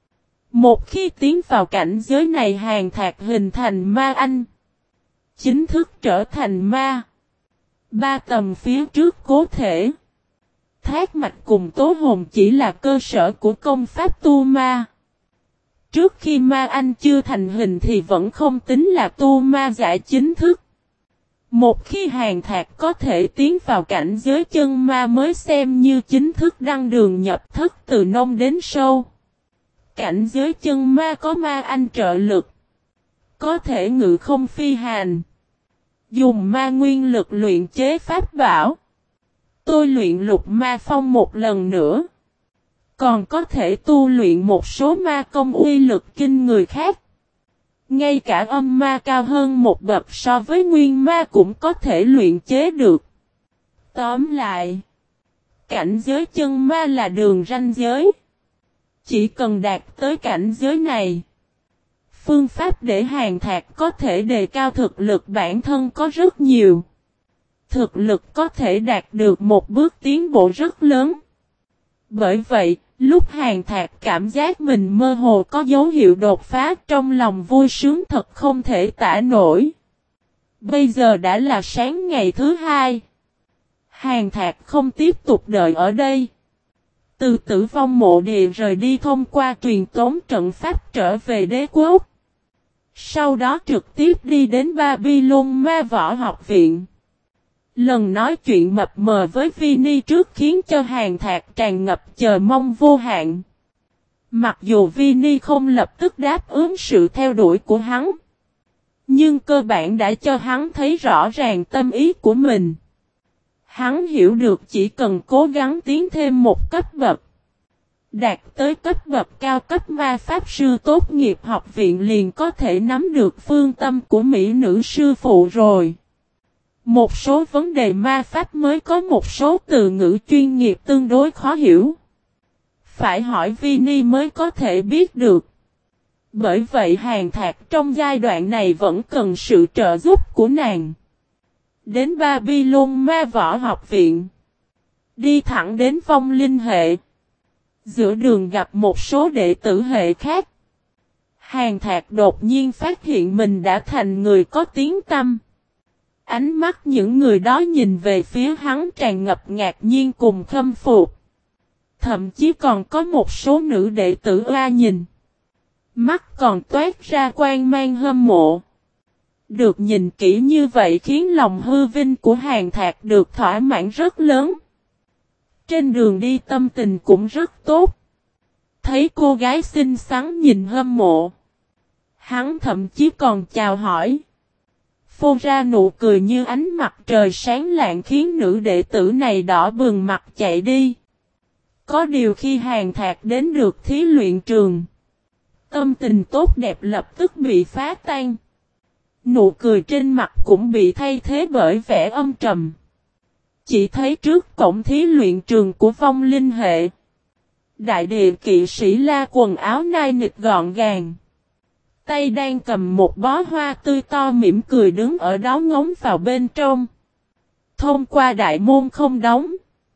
Một khi tiến vào cảnh giới này Hàn Thạc hình thành ma anh. Chính thức trở thành ma. 3 tầm phía trước cố thể. Thác mạch cùng tố hồn chỉ là cơ sở của công pháp tu ma. Trước khi ma anh chưa thành hình thì vẫn không tính là tu ma giả chính thức. Một khi Hàn Thạc có thể tiến vào cảnh giới chân ma mới xem như chính thức đăng đường nhập thất từ nông đến sâu. Cảnh giới chân ma có ma anh trợ lực. Có thể ngự không phi hành. Dùng ma nguyên lực luyện chế pháp bảo. tôi luyện lục ma phong một lần nữa. Còn có thể tu luyện một số ma công uy lực kinh người khác. Ngay cả âm ma cao hơn một bậc so với nguyên ma cũng có thể luyện chế được. Tóm lại, cảnh giới chân ma là đường ranh giới. Chỉ cần đạt tới cảnh giới này, phương pháp để Hàn Thạc có thể đề cao thực lực bản thân có rất nhiều. Thực lực có thể đạt được một bước tiến bộ rất lớn. Bởi vậy, lúc Hàn Thạc cảm giác mình mơ hồ có dấu hiệu đột phá, trong lòng vui sướng thật không thể tả nổi. Bây giờ đã là sáng ngày thứ hai. Hàn Thạc không tiếp tục đợi ở đây. Từ Tử Vong Mộ Địa rời đi thông qua truyền tống trận pháp trở về đế quốc. Sau đó trực tiếp đi đến Babylon Ma Võ Học Viện. Lần nói chuyện mập mờ với Vini trước khiến cho Hàn Thạc tràn ngập chờ mong vô hạn. Mặc dù Vini không lập tức đáp ứng sự theo đuổi của hắn, nhưng cơ bản đã cho hắn thấy rõ ràng tâm ý của mình. Hắn hiểu được chỉ cần cố gắng tiến thêm một cấp bậc, đạt tới cấp bậc cao cấp ma pháp sư tốt nghiệp học viện liền có thể nắm được phương tâm của mỹ nữ sư phụ rồi. Một số vấn đề ma pháp mới có một số từ ngữ chuyên nghiệp tương đối khó hiểu. Phải hỏi Vini mới có thể biết được. Bởi vậy Hàn Thạc trong giai đoạn này vẫn cần sự trợ giúp của nàng. Đến Babylon Ma Võ Học Viện. Đi thẳng đến vong linh hệ. Giữa đường gặp một số đệ tử hệ khác. Hàn Thạc đột nhiên phát hiện mình đã thành người có tiếng tăm. Ánh mắt những người đó nhìn về phía hắn tràn ngập ngạc nhiên cùng khâm phục. Thậm chí còn có một số nữ đệ tử oa nhìn. Mắt còn toát ra quang mang hâm mộ. Được nhìn kỹ như vậy khiến lòng hư vinh của Hàn Thạc được thỏa mãn rất lớn. Trên đường đi tâm tình cũng rất tốt. Thấy cô gái xinh xắn nhìn hâm mộ. Hắn thậm chí còn chào hỏi. Phô ra nụ cười như ánh mặt trời sáng lạng khiến nữ đệ tử này đỏ bừng mặt chạy đi. Có điều khi Hàn Thạc đến được thí luyện trường, tâm tình tốt đẹp lập tức bị phá tan. Nụ cười trên mặt cũng bị thay thế bởi vẻ âm trầm. Chỉ thấy trước cổng thí luyện trường của vong linh hệ, đại địa kỵ sĩ La quần áo nai nịt gọn gàng, tay đang cầm một bó hoa tươi to mỉm cười đứng ở đó ngóng vào bên trong. Thông qua đại môn không đóng,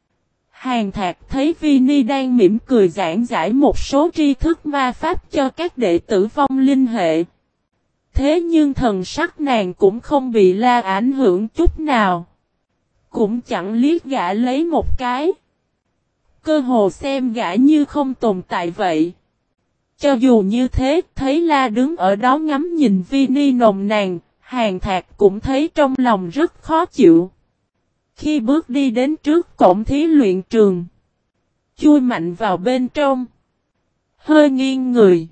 Hàn Thạc thấy Vini đang mỉm cười giảng giải một số tri thức ma pháp cho các đệ tử vong linh hệ. Thế nhưng thần sắc nàng cũng không bị La ảnh hưởng chút nào. Cũng chẳng liếc gã lấy một cái. Cơ hồ xem gã như không tồn tại vậy. Cho dù như thế, thấy La đứng ở đó ngắm nhìn Vini nồng nàn, Hàn Thạc cũng thấy trong lòng rất khó chịu. Khi bước đi đến trước cổng thí luyện trường, chui mạnh vào bên trong, hơi nghiêng người,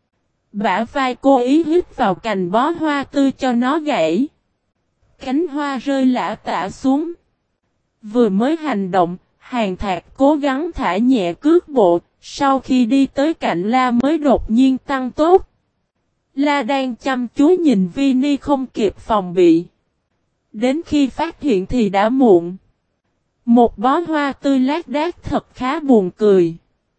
bả vai cố ý hít vào cành bó hoa tươi cho nó gãy. Cánh hoa rơi lả tả xuống. Vừa mới hành động, Hàn Thạc cố gắng thả nhẹ cước bộ, sau khi đi tới cạnh La mới đột nhiên tăng tốc. La đang chăm chú nhìn Vini không kịp phòng bị. Đến khi phát hiện thì đã muộn. Một bó hoa tươi lác đác thật khá buồn cười.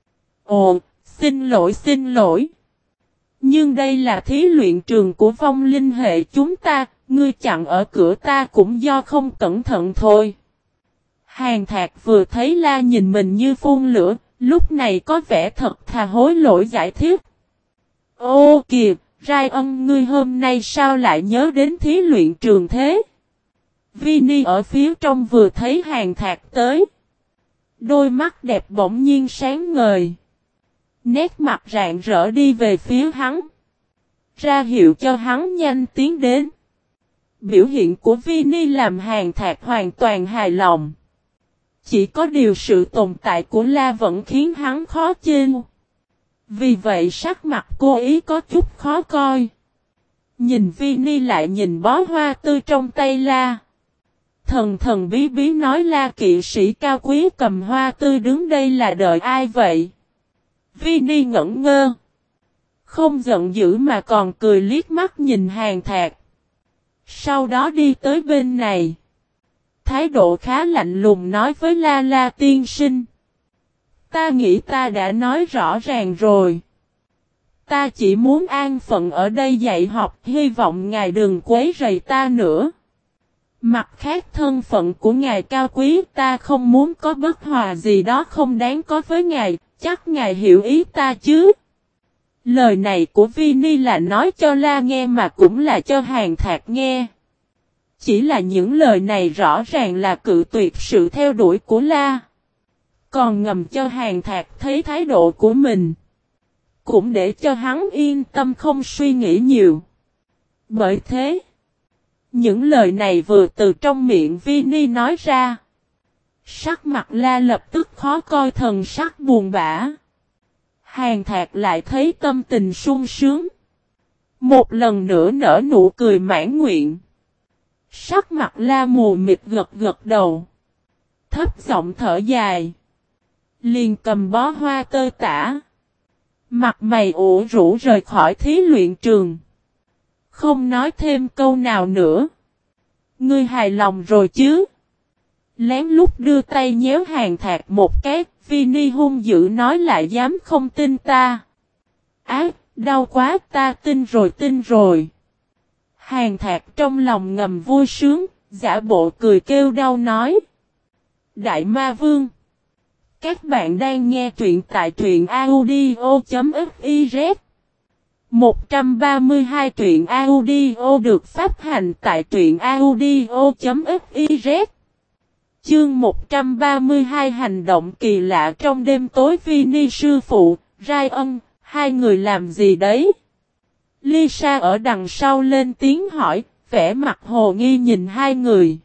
Ồ, xin lỗi. Nhưng đây là thí luyện trường của vong linh hệ chúng ta, ngươi chặn ở cửa ta cũng do không cẩn thận thôi. Hàn Thạc vừa thấy La nhìn mình như phun lửa, lúc này có vẻ thật thà hối lỗi giải thích. Ô kìa, Ryan ngươi hôm nay sao lại nhớ đến thí luyện trường thế? Vini ở phía trong vừa thấy Hàn Thạc tới. Đôi mắt đẹp bỗng nhiên sáng ngời. Nét mặt rạng rỡ đi về phía hắn. Ra hiệu cho hắn nhanh tiến đến. Biểu hiện của Vini làm Hàn Thạc hoàn toàn hài lòng. Chỉ có điều sự tồn tại của La vẫn khiến hắn khó chịu. Vì vậy sắc mặt cô ý có chút khó coi. Nhìn Vini lại nhìn bó hoa tươi trong tay La. Thần thần bí bí nói La kỵ sĩ cao quý cầm hoa tươi đứng đây là đợi ai vậy? Vini ngẩn ngơ. Không giận dữ mà còn cười liếc mắt nhìn Hàn Thạc. Sau đó đi tới bên này. Thái độ khá lạnh lùng nói với La La tiên sinh. Ta nghĩ ta đã nói rõ ràng rồi. Ta chỉ muốn an phận ở đây dạy học, hy vọng ngài đừng quấy rầy ta nữa. Mặt khác thân phận của ngài cao quý, ta không muốn có bất hòa gì đó không đáng có với ngài, chắc ngài hiểu ý ta chứ. Lời này của Vini là nói cho La nghe mà cũng là cho Hàn Thạc nghe. Chỉ là những lời này rõ ràng là cự tuyệt sự theo đuổi của La. Còn ngầm cho Hàn Thạc thấy thái độ của mình. Cũng để cho hắn yên tâm không suy nghĩ nhiều. Bởi thế, những lời này vừa từ trong miệng Vini nói ra. Sắc mặt La lập tức khó coi, thần sắc buồn bã. Hàn Thạc lại thấy tâm tình sung sướng. Một lần nữa nở nụ cười mãn nguyện. Sắc mặt La mù mịt gật gật đầu. Thấp giọng thở dài. Liền cầm bó hoa tơi tả. Mặt mày ủ rũ rời khỏi thí luyện trường. Không nói thêm câu nào nữa. Ngươi hài lòng rồi chứ? Lén lút đưa tay nhéo Hàn Thạc một cái. Vini hung dữ nói lại dám không tin ta. Á, đau quá, ta tin rồi. Hàn Thạc trong lòng ngầm vui sướng, giả bộ cười kêu đau nói. Đại Ma Vương. Các bạn đang nghe truyện tại truyện audio.fiz. 132 truyện audio được phát hành tại truyện audio.fiz. Chương 132 hành động kỳ lạ trong đêm tối. Vini sư phụ, Ryan, hai người làm gì đấy? Lisa ở đằng sau lên tiếng hỏi, vẻ mặt hồ nghi nhìn hai người.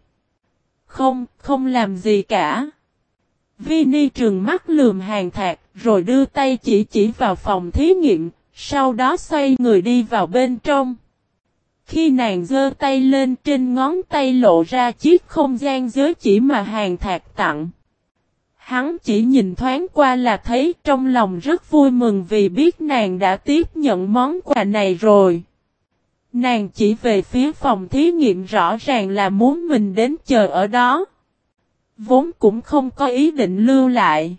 Không làm gì cả. Vini trừng mắt lườm Hàn Thạc, rồi đưa tay chỉ vào phòng thí nghiệm, sau đó xoay người đi vào bên trong. Khi nàng giơ tay lên, trên ngón tay lộ ra chiếc không gian giới chỉ mà Hàn Thạc tặng. Hắn chỉ nhìn thoáng qua là thấy, trong lòng rất vui mừng vì biết nàng đã tiếp nhận món quà này rồi. Nàng chỉ về phía phòng thí nghiệm, rõ ràng là muốn mình đến chờ ở đó. Vốn cũng không có ý định lưu lại.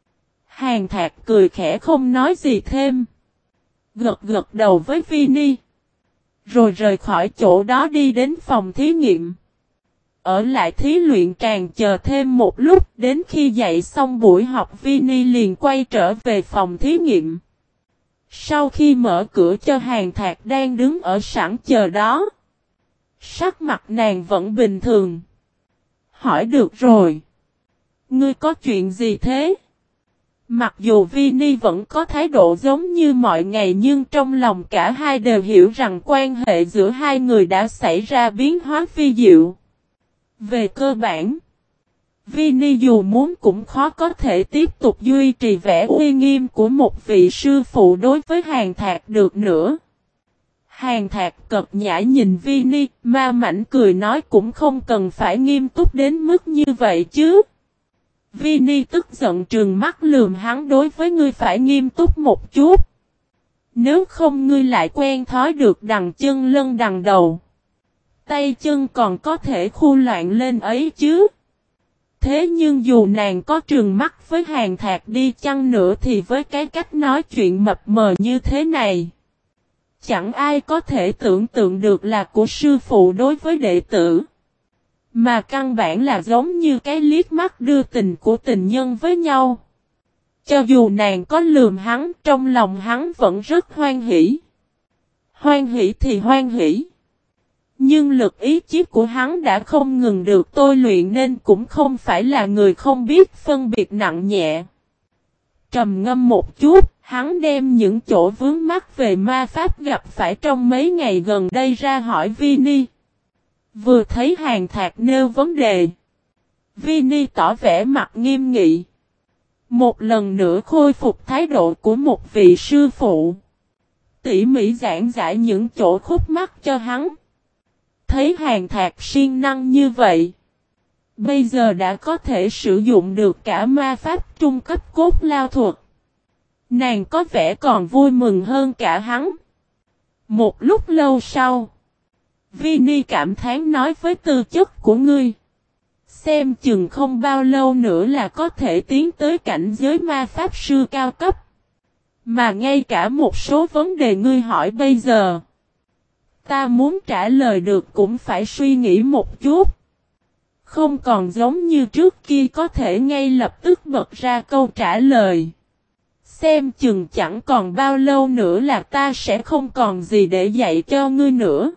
Hàn Thạc cười khẽ không nói gì thêm. Gật đầu với Vini. Rồi rời khỏi chỗ đó đi đến phòng thí nghiệm. Ở lại thí luyện tràng chờ thêm một lúc, đến khi dạy xong buổi học Vini liền quay trở về phòng thí nghiệm. Sau khi mở cửa cho Hàn Thạc đang đứng ở sẵn chờ đó. Sắc mặt nàng vẫn bình thường. Hỏi được rồi. Ngươi có chuyện gì thế? Mặc dù Vini vẫn có thái độ giống như mọi ngày nhưng trong lòng cả hai đều hiểu rằng quan hệ giữa hai người đã xảy ra biến hóa phi diệu. Về cơ bản, Vini dù muốn cũng khó có thể tiếp tục duy trì vẻ uy nghiêm của một vị sư phụ đối với Hàn Thạc được nữa. Hàn Thạc cật nhã nhìn Vini, ma mảnh cười nói cũng không cần phải nghiêm túc đến mức như vậy chứ. Vini tức giận trừng mắt lườm hắn, đối với ngươi phải nghiêm túc một chút. Nếu không ngươi lại quen thói được đằng chân lân đằng đầu. Tay chân còn có thể khu loạn lên ấy chứ. Thế nhưng dù nàng có trừng mắt với Hàn Thạc đi chăng nữa thì với cái cách nói chuyện mập mờ như thế này, chẳng ai có thể tưởng tượng được là của sư phụ đối với đệ tử. Mà căn bản là giống như cái liếc mắt đưa tình của tình nhân với nhau. Cho dù nàng có lườm hắn, trong lòng hắn vẫn rất hoan hỉ. Hoan hỉ thì hoan hỉ. Nhưng lực ý chí của hắn đã không ngừng được tôi luyện nên cũng không phải là người không biết phân biệt nặng nhẹ. Trầm ngâm một chút, hắn đem những chỗ vướng mắc về ma pháp gặp phải trong mấy ngày gần đây ra hỏi Vini. Vừa thấy Hàn Thạc nêu vấn đề, Vini tỏ vẻ mặt nghiêm nghị. Một lần nữa khôi phục thái độ của một vị sư phụ. Tỉ mỉ giảng giải những chỗ khúc mắc cho hắn. Thấy Hàn Thạc siêng năng như vậy, Bây giờ đã có thể sử dụng được cả ma pháp trung cấp cốt lao thuật. Nàng có vẻ còn vui mừng hơn cả hắn. Một lúc lâu sau, Vini cảm thán nói với tư chất của ngươi. Xem chừng không bao lâu nữa là có thể tiến tới cảnh giới ma pháp sư cao cấp. Mà ngay cả một số vấn đề ngươi hỏi bây giờ, ta muốn trả lời được cũng phải suy nghĩ một chút. Không còn giống như trước kia có thể ngay lập tức bật ra câu trả lời. Xem chừng chẳng còn bao lâu nữa là ta sẽ không còn gì để dạy cho ngươi nữa.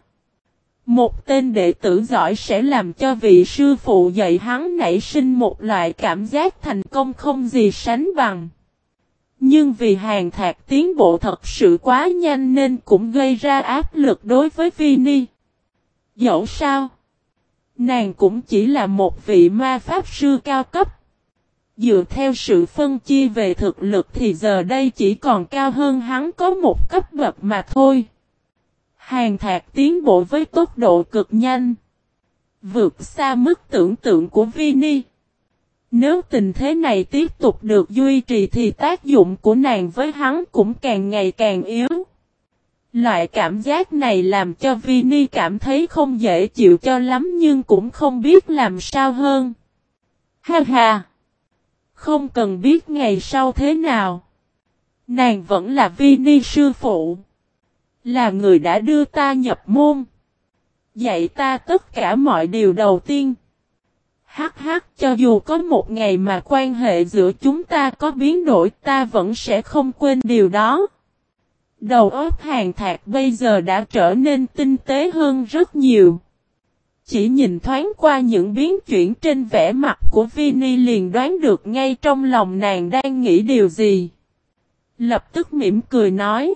Một tên đệ tử giỏi sẽ làm cho vị sư phụ dạy hắn nảy sinh một loại cảm giác thành công không gì sánh bằng. Nhưng vì Hàn Thạc tiến bộ thật sự quá nhanh nên cũng gây ra áp lực đối với Vini. Dẫu sao, nàng cũng chỉ là một vị ma pháp sư cao cấp. Dựa theo sự phân chia về thực lực thì giờ đây chỉ còn cao hơn hắn có một cấp bậc mà thôi. Hàn Thạc tiến bộ với tốc độ cực nhanh, vượt xa mức tưởng tượng của Vini. Nếu tình thế này tiếp tục được duy trì thì tác dụng của nàng với hắn cũng càng ngày càng yếu. Loại cảm giác này làm cho Vini cảm thấy không dễ chịu cho lắm nhưng cũng không biết làm sao hơn. Ha ha! Không cần biết ngày sau thế nào. Nàng vẫn là Vini sư phụ. Là người đã đưa ta nhập môn. Dạy ta tất cả mọi điều đầu tiên. Hắc hắc, cho dù có một ngày mà quan hệ giữa chúng ta có biến đổi ta vẫn sẽ không quên điều đó. Đầu óc Hàn Thạc bây giờ đã trở nên tinh tế hơn rất nhiều. Chỉ nhìn thoáng qua những biến chuyển trên vẻ mặt của Vini liền đoán được ngay trong lòng nàng đang nghĩ điều gì. Lập tức mỉm cười nói.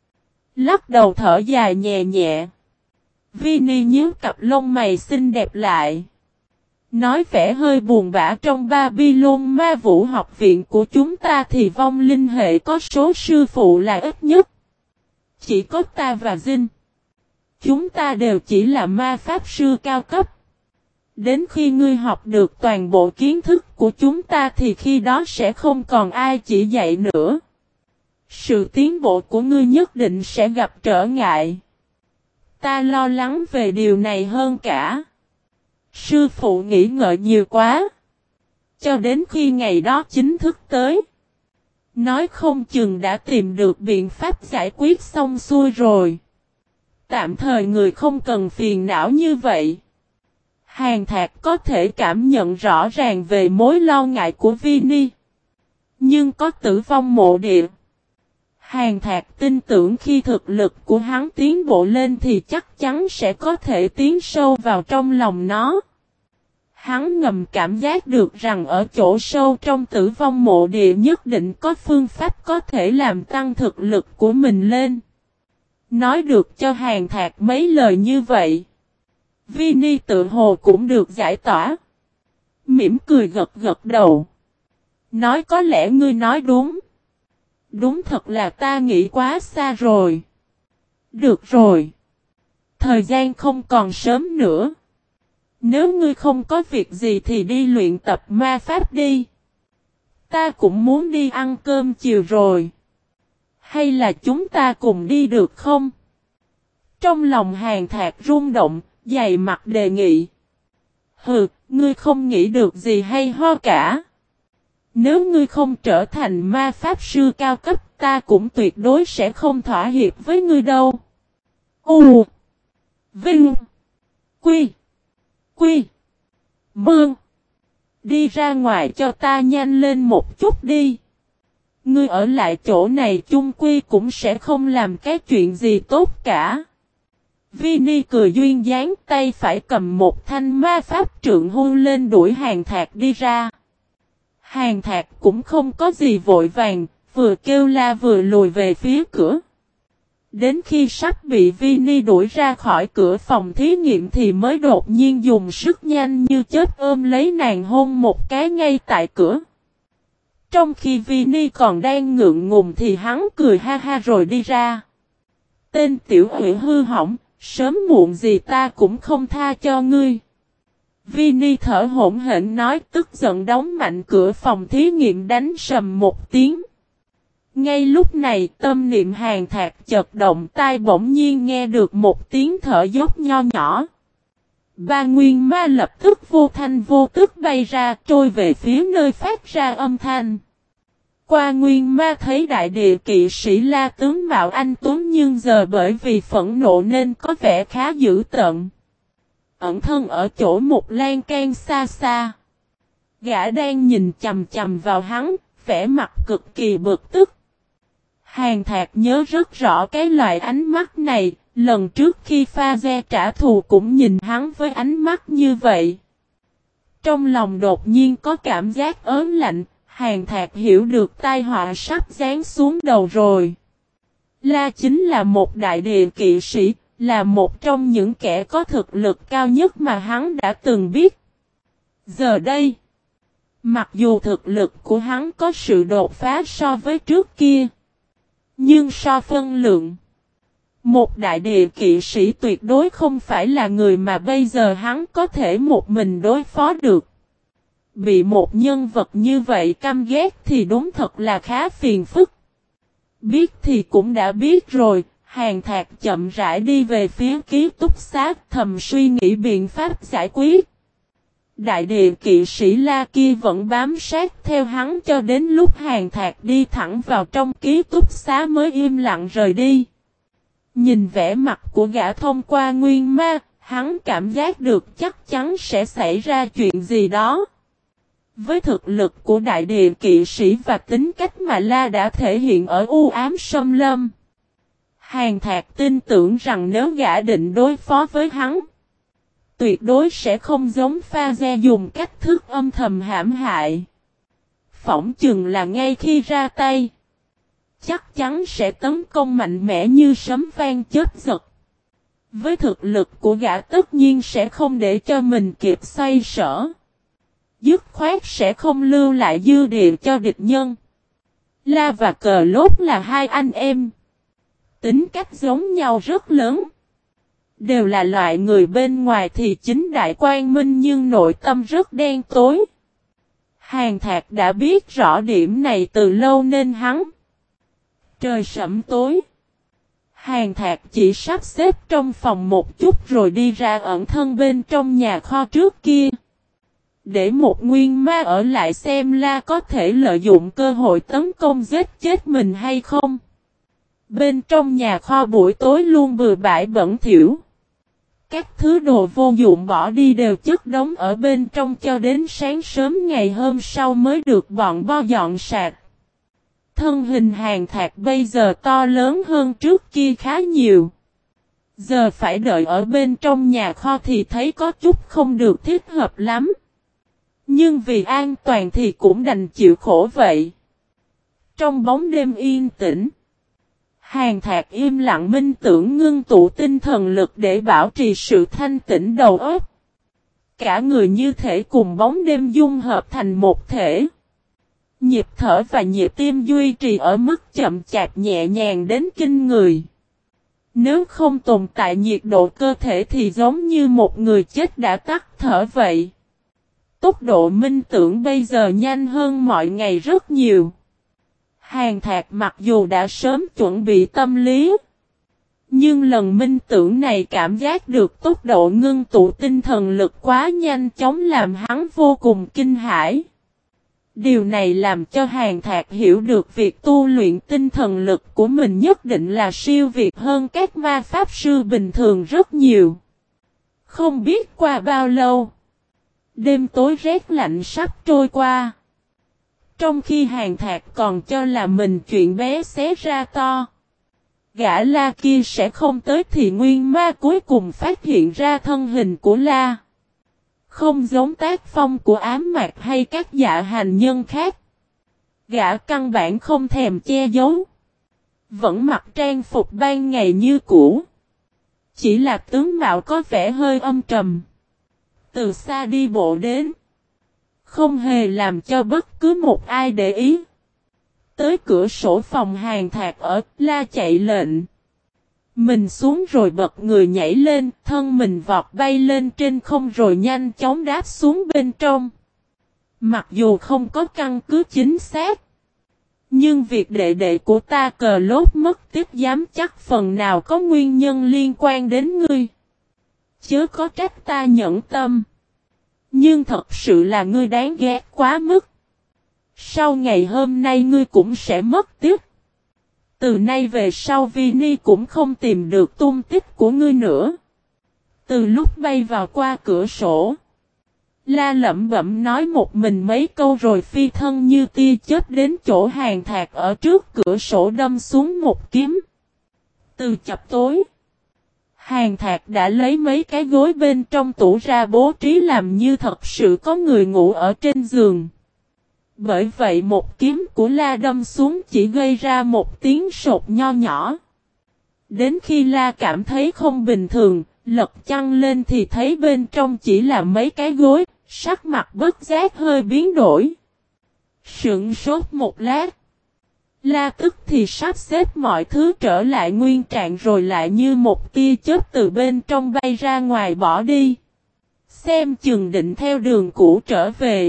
Lắc đầu thở dài nhẹ nhẹ. Vini nhíu cặp lông mày xinh đẹp lại. Nói vẻ hơi buồn bã trong Babylon Ma Vũ học viện của chúng ta thì vong linh hệ có số sư phụ là ít nhất. Chỉ có ta và Jin. Chúng ta đều chỉ là ma pháp sư cao cấp. Đến khi ngươi học được toàn bộ kiến thức của chúng ta thì khi đó sẽ không còn ai chỉ dạy nữa. Sự tiến bộ của ngươi nhất định sẽ gặp trở ngại. Ta lo lắng về điều này hơn cả. Sư phụ nghĩ ngợi nhiều quá. Cho đến khi ngày đó chính thức tới. Nói không chừng đã tìm được biện pháp giải quyết xong xuôi rồi. Tạm thời người không cần phiền não như vậy. Hàn Thạc có thể cảm nhận rõ ràng về mối lo ngại của Vini. Nhưng có tử vong mộ địa. Hàn Thạc tin tưởng khi thực lực của hắn tiến bộ lên thì chắc chắn sẽ có thể tiến sâu vào trong lòng nó. Hắn ngầm cảm giác được rằng ở chỗ sâu trong tử vong mộ địa nhất định có phương pháp có thể làm tăng thực lực của mình lên. Nói được cho Hàn Thạc mấy lời như vậy. Vini tự hồ cũng được giải tỏa. Mỉm cười gật gật đầu. Nói có lẽ ngươi nói đúng. Đúng thật là ta nghĩ quá xa rồi. Được rồi. Thời gian không còn sớm nữa. Nếu ngươi không có việc gì thì đi luyện tập ma pháp đi. Ta cũng muốn đi ăn cơm chiều rồi. Hay là chúng ta cùng đi được không? Trong lòng Hàn Thạc rung động, dày mặt đề nghị. Hừ, ngươi không nghĩ được gì hay ho cả. Nếu ngươi không trở thành ma pháp sư cao cấp ta cũng tuyệt đối sẽ không thỏa hiệp với ngươi đâu. U Vinh Quy Quy Mương. Đi ra ngoài cho ta nhanh lên một chút đi. Ngươi ở lại chỗ này chung quy cũng sẽ không làm cái chuyện gì tốt cả. Vini cười duyên dáng tay phải cầm một thanh ma pháp trượng hung lên đuổi Hàn Thạc đi ra. Hàn Thạc cũng không có gì vội vàng, vừa kêu la vừa lùi về phía cửa. Đến khi sắp bị Vini đuổi ra khỏi cửa phòng thí nghiệm thì mới đột nhiên dùng sức nhanh như chớp ôm lấy nàng hôn một cái ngay tại cửa. Trong khi Vini còn đang ngượng ngùng thì hắn cười ha ha rồi đi ra. Tên tiểu hủy hư hỏng, sớm muộn gì ta cũng không tha cho ngươi. Vinny thở hổn hển nói, tức giận đóng mạnh cửa phòng thí nghiệm, đánh sầm một tiếng. Ngay lúc này tâm niệm Hàn Thạc chợt động, tai bỗng nhiên nghe được một tiếng thở dốc nho nhỏ. Ba nguyên ma lập tức vô thanh vô tức bay ra, trôi về phía nơi phát ra âm thanh. Qua nguyên ma thấy đại địa kỵ sĩ La tướng mạo anh tuấn, nhưng giờ bởi vì phẫn nộ nên có vẻ khá dữ tợn. Ẩn thân ở chỗ một lan can xa xa. Gã đang nhìn chằm chằm vào hắn, vẻ mặt cực kỳ bực tức. Hàn Thạc nhớ rất rõ cái loại ánh mắt này, lần trước khi Pha Ge trả thù cũng nhìn hắn với ánh mắt như vậy. Trong lòng đột nhiên có cảm giác ớn lạnh, Hàn Thạc hiểu được tai họa sắp giáng xuống đầu rồi. La chính là một đại địa kỵ sĩ, là một trong những kẻ có thực lực cao nhất mà hắn đã từng biết. Giờ đây, mặc dù thực lực của hắn có sự đột phá so với trước kia, nhưng so phân lượng, một đại địa kỵ sĩ tuyệt đối không phải là người mà bây giờ hắn có thể một mình đối phó được. Bị một nhân vật như vậy căm ghét thì đúng thật là khá phiền phức. Biết thì cũng đã biết rồi, Hàn Thạc chậm rãi đi về phía ký túc xá, thầm suy nghĩ biện pháp giải quyết. Đại địa kỵ sĩ La kia vẫn bám sát theo hắn cho đến lúc Hàn Thạc đi thẳng vào trong ký túc xá mới im lặng rời đi. Nhìn vẻ mặt của gã thông qua nguyên ma, hắn cảm giác được chắc chắn sẽ xảy ra chuyện gì đó. Với thực lực của đại địa kỵ sĩ và tính cách mà La đã thể hiện ở u ám xâm lâm, Hàn Thạc tin tưởng rằng nếu gã định đối phó với hắn, tuyệt đối sẽ không giống Pha Ge dùng cách thức âm thầm hãm hại. Phỏng chừng là ngay khi ra tay, chắc chắn sẽ tấn công mạnh mẽ như sấm vang chớp giật. Với thực lực của gã tất nhiên sẽ không để cho mình kịp xoay sở. Dứt khoát sẽ không lưu lại dư địa cho địch nhân. La và Cờ Lốt là hai anh em. Tính cách giống nhau rất lớn. Đều là loại người bên ngoài thì chính đại quang minh nhưng nội tâm rất đen tối. Hàn Thạc đã biết rõ điểm này từ lâu nên hắn. Trời sẫm tối. Hàn Thạc chỉ sắp xếp trong phòng một chút rồi đi ra ẩn thân bên trong nhà kho trước kia. Để một nguyên ma ở lại xem La có thể lợi dụng cơ hội tấn công giết chết mình hay không. Bên trong nhà kho buổi tối luôn bừa bãi bẩn thỉu. Các thứ đồ vô dụng bỏ đi đều chất đống ở bên trong cho đến sáng sớm ngày hôm sau mới được bọn bo dọn sạch. Thân hình Hàn Thạc bây giờ to lớn hơn trước kia khá nhiều. Giờ phải đợi ở bên trong nhà kho thì thấy có chút không được thích hợp lắm. Nhưng vì an toàn thì cũng đành chịu khổ vậy. Trong bóng đêm yên tĩnh, Hàn Thạc im lặng minh tưởng ngưng tụ tinh thần lực để bảo trì sự thanh tĩnh đầu óc. Cả người như thể cùng bóng đêm dung hợp thành một thể. Nhịp thở và nhịp tim duy trì ở mức chậm chạp nhẹ nhàng đến kinh người. Nếu không tồn tại nhiệt độ cơ thể thì giống như một người chết đã tắt thở vậy. Tốc độ minh tưởng bây giờ nhanh hơn mọi ngày rất nhiều. Hàn Thạc mặc dù đã sớm chuẩn bị tâm lý, nhưng lần minh tưởng này cảm giác được tốc độ ngưng tụ tinh thần lực quá nhanh chóng làm hắn vô cùng kinh hãi. Điều này làm cho Hàn Thạc hiểu được việc tu luyện tinh thần lực của mình nhất định là siêu việt hơn các ma pháp sư bình thường rất nhiều. Không biết qua bao lâu, đêm tối rét lạnh sắp trôi qua. Trong khi Hàn Thạc còn cho là mình chuyện bé xé ra to, gã La kia sẽ không tới thì nguyên ma cuối cùng phát hiện ra thân hình của La. Không giống tác phong của ám mạc hay các dạ hành nhân khác. Gã căn bản không thèm che giấu. Vẫn mặc trang phục ban ngày như cũ. Chỉ là tướng mạo có vẻ hơi âm trầm. Từ xa đi bộ đến. Không hề làm cho bất cứ một ai để ý. Tới cửa sổ phòng Hàn Thạc ở, La chạy lệnh. Mình xuống rồi bật người nhảy lên, thân mình vọt bay lên trên không rồi nhanh chóng đáp xuống bên trong. Mặc dù không có căn cứ chính xác, nhưng việc đệ đệ của ta cờ lốt mất tiếp dám chắc phần nào có nguyên nhân liên quan đến ngươi. Chớ có trách ta nhẫn tâm. Nhưng thật sự là ngươi đáng ghét quá mức. Sau ngày hôm nay ngươi cũng sẽ mất tiếc. Từ nay về sau Vini cũng không tìm được tung tích của ngươi nữa. Từ lúc bay vào qua cửa sổ, La lẩm bẩm nói một mình mấy câu rồi phi thân như tia chớp đến chỗ Hàn Thạc ở trước cửa sổ đâm xuống một kiếm. Từ chập tối, Hàn Thạc đã lấy mấy cái gối bên trong tủ ra bố trí làm như thật sự có người ngủ ở trên giường. Bởi vậy một kiếm của La đâm xuống chỉ gây ra một tiếng sột nho nhỏ. Đến khi La cảm thấy không bình thường, lật chăn lên thì thấy bên trong chỉ là mấy cái gối, sắc mặt bất giác hơi biến đổi. Sững sốt một lát, La tức thì sắp xếp mọi thứ trở lại nguyên trạng rồi lại như một tia chớp từ bên trong bay ra ngoài bỏ đi. Xem chừng định theo đường cũ trở về.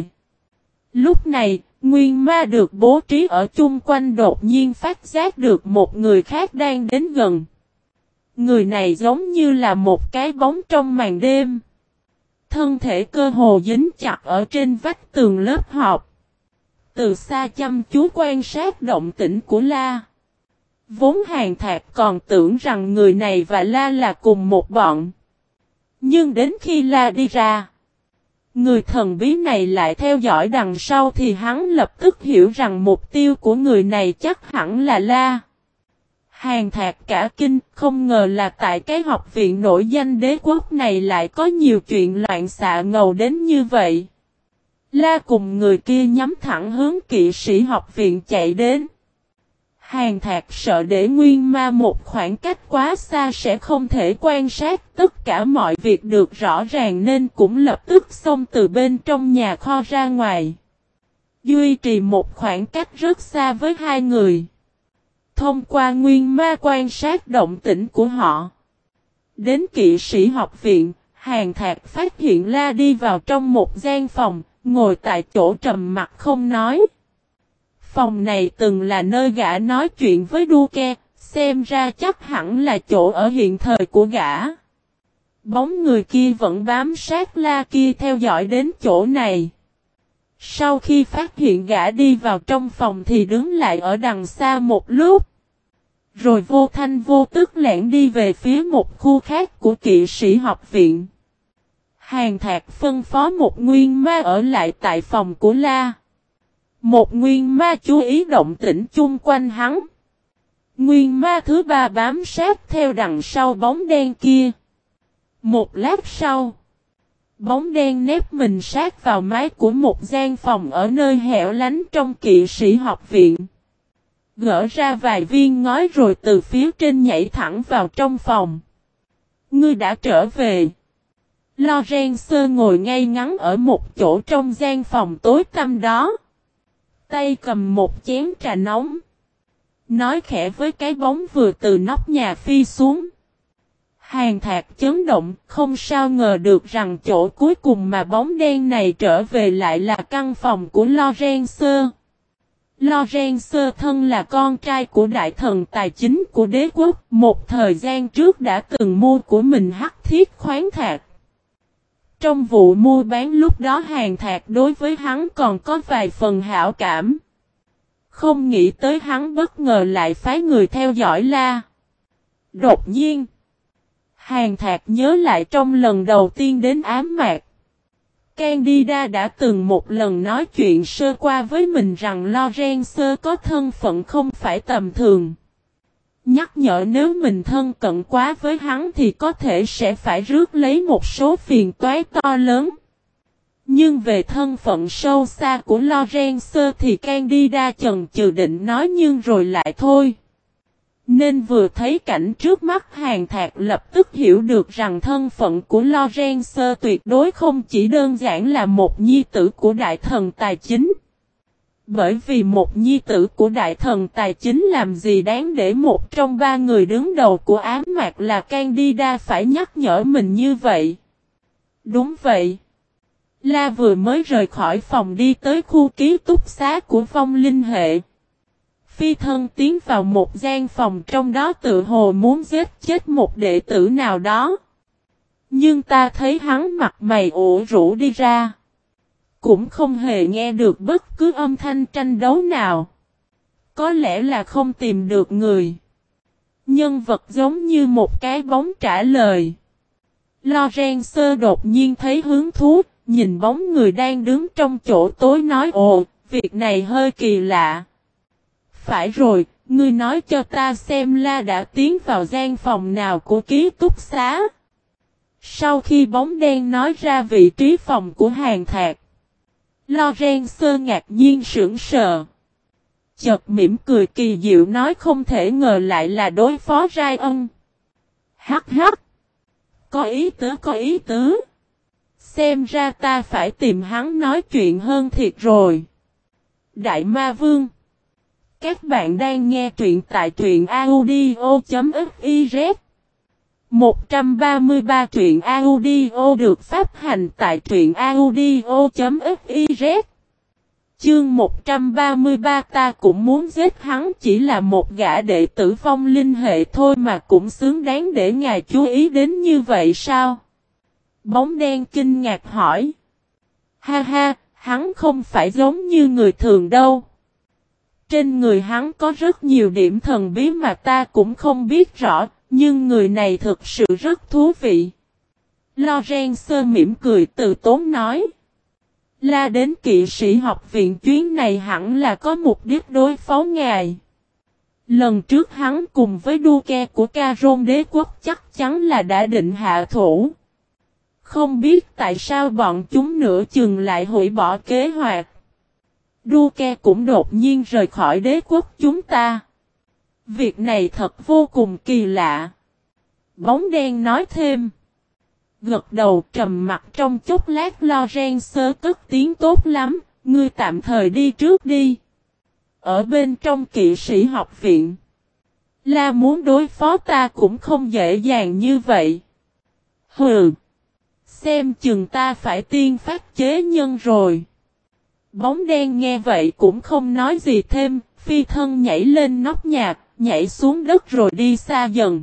Lúc này, Nguyên Ma được bố trí ở chung quanh đột nhiên phát giác được một người khác đang đến gần. Người này giống như là một cái bóng trong màn đêm. Thân thể cơ hồ dính chặt ở trên vách tường lớp học. Từ xa chăm chú quan sát động tĩnh của La. Vốn Hàn Thạc còn tưởng rằng người này và La là cùng một bọn. Nhưng đến khi La đi ra, người thần bí này lại theo dõi đằng sau thì hắn lập tức hiểu rằng mục tiêu của người này chắc hẳn là La. Hàn Thạc cả kinh, không ngờ là tại cái học viện nổi danh đế quốc này lại có nhiều chuyện loạn xạ ngầu đến như vậy. La cùng người kia nhắm thẳng hướng kỵ sĩ học viện chạy đến. Hàn Thạc sợ để Nguyên Ma một khoảng cách quá xa sẽ không thể quan sát tất cả mọi việc được rõ ràng nên cũng lập tức xông từ bên trong nhà kho ra ngoài. Duy trì một khoảng cách rất xa với hai người. Thông qua Nguyên Ma quan sát động tĩnh của họ. Đến kỵ sĩ học viện, Hàn Thạc phát hiện La đi vào trong một gian phòng, ngồi tại chỗ trầm mặt không nói. Phòng này từng là nơi gã nói chuyện với Duke, xem ra chắc hẳn là chỗ ở hiện thời của gã. Bóng người kia vẫn bám sát La kia theo dõi đến chỗ này. Sau khi phát hiện gã đi vào trong phòng thì đứng lại ở đằng xa một lúc. Rồi vô thanh vô tức lẻn đi về phía một khu khác của kỵ sĩ học viện. Hàn Thạc phân phó một Nguyên Ma ở lại tại phòng của La. Một Nguyên Ma chú ý động tĩnh chung quanh hắn. Nguyên Ma thứ ba bám sát theo đằng sau bóng đen kia. Một lát sau, bóng đen nép mình sát vào mái của một gian phòng ở nơi hẻo lánh trong kỵ sĩ học viện. Gỡ ra vài viên ngói rồi từ phía trên nhảy thẳng vào trong phòng. Ngươi đã trở về. Lorenzo ngồi ngay ngắn ở một chỗ trong gian phòng tối tăm đó. Tay cầm một chén trà nóng. Nói khẽ với cái bóng vừa từ nóc nhà phi xuống. Hàn Thạc chấn động, không sao ngờ được rằng chỗ cuối cùng mà bóng đen này trở về lại là căn phòng của Lorenzo. Lorenzo thân là con trai của đại thần tài chính của đế quốc, một thời gian trước đã từng mua của mình hắc thiết khoáng thạch. Trong vụ mua bán lúc đó Hàn Thạc đối với hắn còn có vài phần hảo cảm. Không nghĩ tới hắn bất ngờ lại phái người theo dõi La. Đột nhiên, Hàn Thạc nhớ lại trong lần đầu tiên đến ám mạc. Candida đã từng một lần nói chuyện sơ qua với mình rằng Lorenzo có thân phận không phải tầm thường. Nhắc nhở nếu mình thân cận quá với hắn thì có thể sẽ phải rước lấy một số phiền toái to lớn. Nhưng về thân phận sâu xa của Lorenzo thì Candida chần chừ định nói nhưng rồi lại thôi. Nên vừa thấy cảnh trước mắt Hàn Thạc lập tức hiểu được rằng thân phận của Lorenzo tuyệt đối không chỉ đơn giản là một nhi tử của đại thần tài chính. Bởi vì một nhi tử của đại thần tài chính làm gì đáng để một trong ba người đứng đầu của ám mạc là Candida phải nhắc nhở mình như vậy. Đúng vậy. La vừa mới rời khỏi phòng đi tới khu ký túc xá của Phong Linh Hệ. Phi thân tiến vào một gian phòng trong đó tự hồ muốn giết chết một đệ tử nào đó. Nhưng ta thấy hắn mặt mày ủ rũ đi ra. Cũng không hề nghe được bất cứ âm thanh tranh đấu nào. Có lẽ là không tìm được người. Nhân vật giống như một cái bóng trả lời. Lorenzo đột nhiên thấy hứng thú, nhìn bóng người đang đứng trong chỗ tối nói ồ, việc này hơi kỳ lạ. Phải rồi, ngươi nói cho ta xem La đã tiến vào gian phòng nào của ký túc xá. Sau khi bóng đen nói ra vị trí phòng của Hàn Thạc, Lorenzo ngạc nhiên sững sờ. Chợt mỉm cười kỳ diệu nói không thể ngờ lại là đối phó Ryan. Hắc hắc. Có ý tứ có ý tứ. Xem ra ta phải tìm hắn nói chuyện hơn thiệt rồi. Đại Ma Vương. Các bạn đang nghe truyện tại truyện audio.fiz 133 truyện audio được phát hành tại truyện audio.fiz. Chương 133 ta cũng muốn giết hắn chỉ là một gã đệ tử Phong Linh Hệ thôi mà cũng xứng đáng để ngài chú ý đến như vậy sao? Bóng đen kinh ngạc hỏi. Ha ha, hắn không phải giống như người thường đâu. Trên người hắn có rất nhiều điểm thần bí mà ta cũng không biết rõ, nhưng người này thực sự rất thú vị. Lorenzo mỉm cười từ tốn nói. La đến kỵ sĩ học viện chuyến này hẳn là có mục đích đối phó ngài. Lần trước hắn cùng với đua ke của Caron đế quốc chắc chắn là đã định hạ thủ. Không biết tại sao bọn chúng nửa chừng lại hủy bỏ kế hoạch. Đua ke cũng đột nhiên rời khỏi đế quốc chúng ta. Việc này thật vô cùng kỳ lạ. Bóng đen nói thêm. Gật đầu trầm mặt trong chốc lát Lorenzo cất tiếng tốt lắm, ngươi tạm thời đi trước đi. Ở bên trong kỵ sĩ học viện. La muốn đối phó ta cũng không dễ dàng như vậy. Hừ. Xem chừng ta phải tiên phát chế nhân rồi. Bóng đen nghe vậy cũng không nói gì thêm, phi thân nhảy lên nóc nhà, nhảy xuống đất rồi đi xa dần.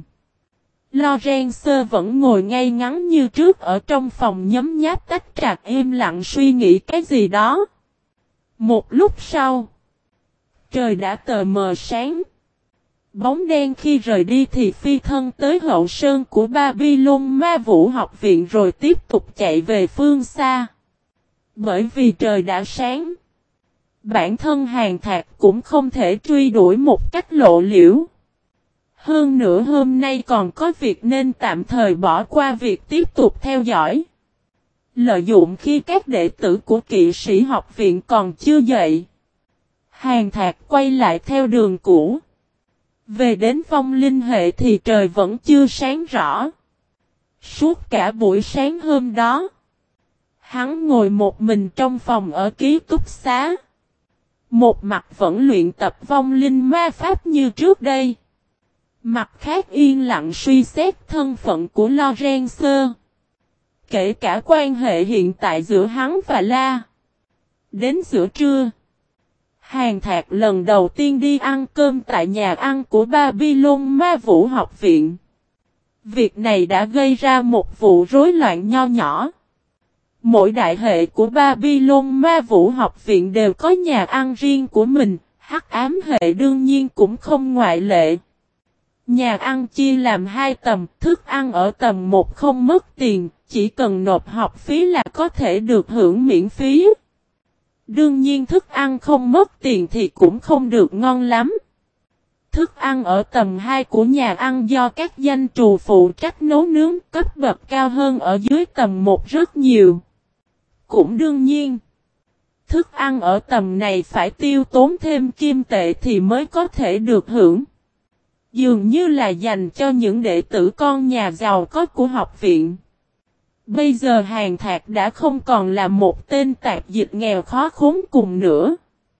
Lorenzo vẫn ngồi ngay ngắn như trước ở trong phòng nhấm nháp tách trà im lặng suy nghĩ cái gì đó. Một lúc sau, trời đã tờ mờ sáng. Bóng đen khi rời đi thì phi thân tới hậu sơn của Babylon Ma Vũ học viện rồi tiếp tục chạy về phương xa. Bởi vì trời đã sáng, bản thân Hàn Thạc cũng không thể truy đuổi một cách lộ liễu. Hơn nữa hôm nay còn có việc nên tạm thời bỏ qua việc tiếp tục theo dõi. Lợi dụng khi các đệ tử của kỵ sĩ học viện còn chưa dậy, Hàn Thạc quay lại theo đường cũ. Về đến Phong Linh Hệ thì trời vẫn chưa sáng rõ. Suốt cả buổi sáng hôm đó, hắn ngồi một mình trong phòng ở ký túc xá. Một mặt vẫn luyện tập vong linh ma pháp như trước đây. Mặt khác yên lặng suy xét thân phận của Lorenzo. Kể cả quan hệ hiện tại giữa hắn và La. Đến giữa trưa, Hàn Thạc lần đầu tiên đi ăn cơm tại nhà ăn của Babylon Ma Vũ học viện. Việc này đã gây ra một vụ rối loạn nho nhỏ. Mỗi đại hệ của Babylon Ma Vũ học viện đều có nhà ăn riêng của mình, hắc ám hệ đương nhiên cũng không ngoại lệ. Nhà ăn chia làm 2 tầng, thức ăn ở tầng 1 không mất tiền, chỉ cần nộp học phí là có thể được hưởng miễn phí. Đương nhiên thức ăn không mất tiền thì cũng không được ngon lắm. Thức ăn ở tầng 2 của nhà ăn do các danh trù phụ trách nấu nướng cấp bậc cao hơn ở dưới tầng 1 rất nhiều. Cũng đương nhiên, thức ăn ở tầng này phải tiêu tốn thêm kim tệ thì mới có thể được hưởng. Dường như là dành cho những đệ tử con nhà giàu có của học viện. Bây giờ Hàn Thạc đã không còn là một tên tạp dịch nghèo khó khốn cùng nữa.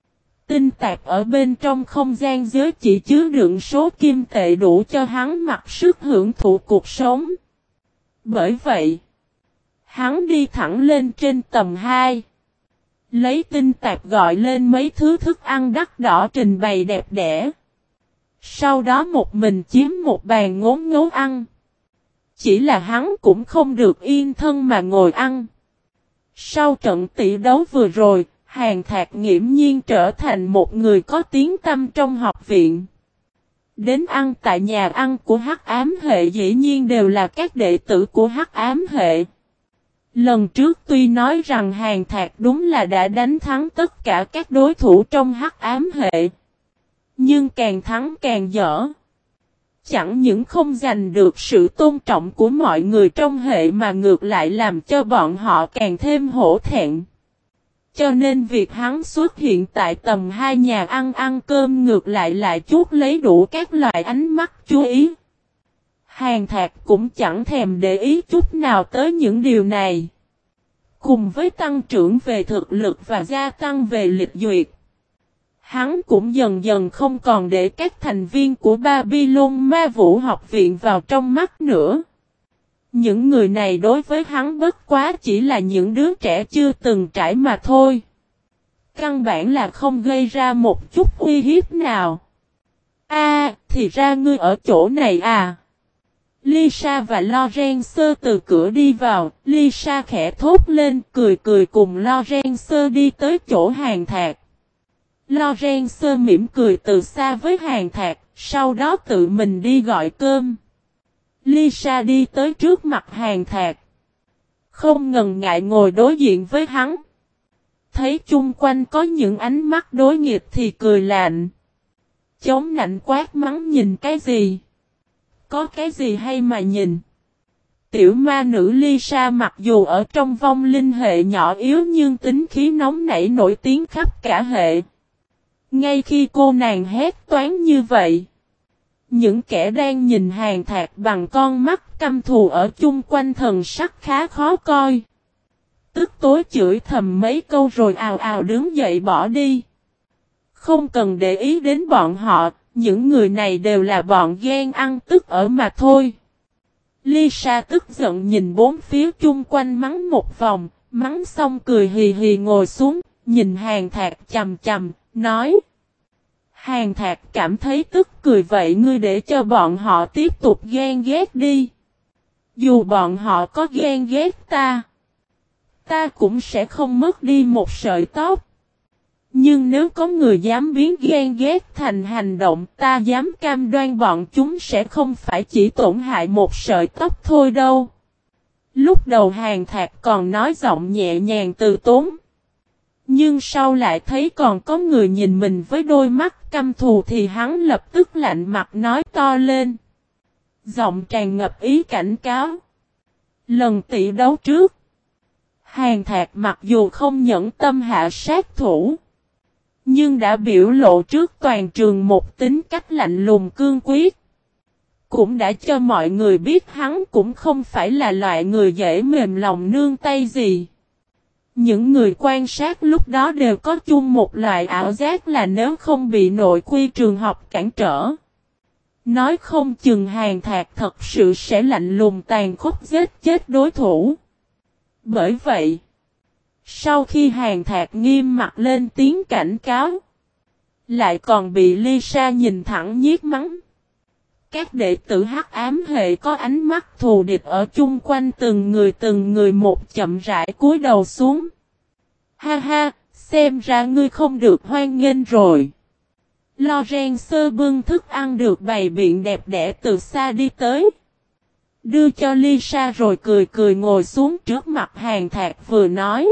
Tinh tạp ở bên trong không gian giới chỉ chứa đựng số kim tệ đủ cho hắn mặc sức hưởng thụ cuộc sống. Bởi vậy, hắn đi thẳng lên trên tầng 2. Lấy tinh tạp gọi lên mấy thứ thức ăn đắt đỏ trình bày đẹp đẽ. Sau đó một mình chiếm một bàn ngốn ngấu ăn. Chỉ là hắn cũng không được yên thân mà ngồi ăn. Sau trận tỷ đấu vừa rồi, Hàn Thạc nghiễm nhiên trở thành một người có tiếng tăm trong học viện. Đến ăn tại nhà ăn của Hắc Ám Hệ dĩ nhiên đều là các đệ tử của Hắc Ám Hệ. Lần trước tuy nói rằng Hàn Thạc đúng là đã đánh thắng tất cả các đối thủ trong Hắc Ám Hệ. Nhưng càng thắng càng dở. Chẳng những không giành được sự tôn trọng của mọi người trong hệ mà ngược lại làm cho bọn họ càng thêm hổ thẹn. Cho nên việc hắn xuất hiện tại tầng 2 nhà ăn cơm ngược lại chuốt lấy đủ các loại ánh mắt chú ý. Hàn Thạc cũng chẳng thèm để ý chút nào tới những điều này. Cùng với tăng trưởng về thực lực và gia tăng về lịch duyệt, hắn cũng dần dần không còn để các thành viên của Babylon Ma Vũ học viện vào trong mắt nữa. Những người này đối với hắn bất quá chỉ là những đứa trẻ chưa từng trải mà thôi. Căn bản là không gây ra một chút uy hiếp nào. Thì ra ngươi ở chỗ này à? Lisa và Lorenzo từ cửa đi vào, Lisa khẽ thốt lên cười cùng Lorenzo đi tới chỗ Hàn Thạc. Lorenzo mỉm cười từ xa với Hàn Thạc, sau đó tự mình đi gọi cơm. Lisa đi tới trước mặt Hàn Thạc, không ngần ngại ngồi đối diện với hắn. Thấy chung quanh có những ánh mắt đối nghịch thì cười lạnh. Chống nạnh quát mắng nhìn cái gì? Có cái gì hay mà nhìn? Tiểu ma nữ Lisa mặc dù ở trong vong linh hệ nhỏ yếu nhưng tính khí nóng nảy nổi tiếng khắp cả hệ. Ngay khi cô nàng hét toán như vậy, những kẻ đang nhìn Hàn Thạc bằng con mắt căm thù ở chung quanh thần sắc khá khó coi. Tức tối chửi thầm mấy câu rồi ào ào đứng dậy bỏ đi. Không cần để ý đến bọn họ, những người này đều là bọn ghen ăn tức ở mà thôi. Lisa tức giận nhìn bốn phía chung quanh mắng một vòng, mắng xong cười hì hì ngồi xuống, nhìn Hàn Thạc chằm chằm, nói. Hàn Thạc cảm thấy tức cười vậy ngươi để cho bọn họ tiếp tục ghen ghét đi. Dù bọn họ có ghen ghét ta cũng sẽ không mất đi một sợi tóc. Nhưng nếu có người dám biến ghen ghét thành hành động, ta dám cam đoan bọn chúng sẽ không phải chỉ tổn hại một sợi tóc thôi đâu. Lúc đầu Hàn Thạc còn nói giọng nhẹ nhàng từ tốn. Nhưng sau lại thấy còn có người nhìn mình với đôi mắt căm thù thì hắn lập tức lạnh mặt nói to lên. Giọng tràn ngập ý cảnh cáo. Lần tỷ đấu trước, Hàn Thạc mặc dù không nhẫn tâm hạ sát thủ, nhưng đã biểu lộ trước toàn trường một tính cách lạnh lùng cương quyết. Cũng đã cho mọi người biết hắn cũng không phải là loại người dễ mềm lòng nương tay gì. Những người quan sát lúc đó đều có chung một loại ảo giác là nếu không bị nội quy trường học cản trở, nói không chừng Hàn Thạc thật sự sẽ lạnh lùng tàn khốc giết chết đối thủ. Bởi vậy, sau khi Hàn Thạc nghiêm mặt lên tiếng cảnh cáo, lại còn bị Lisa nhìn thẳng nhiếc mắng. Các đệ tử Hắc Ám Hệ có ánh mắt thù địch ở chung quanh từng người một chậm rãi cúi đầu xuống. Ha ha, xem ra ngươi không được hoan nghênh rồi. Lorenzo bưng thức ăn được bày biện đẹp đẽ từ xa đi tới, đưa cho Lisa rồi cười ngồi xuống trước mặt Hàn Thạc vừa nói.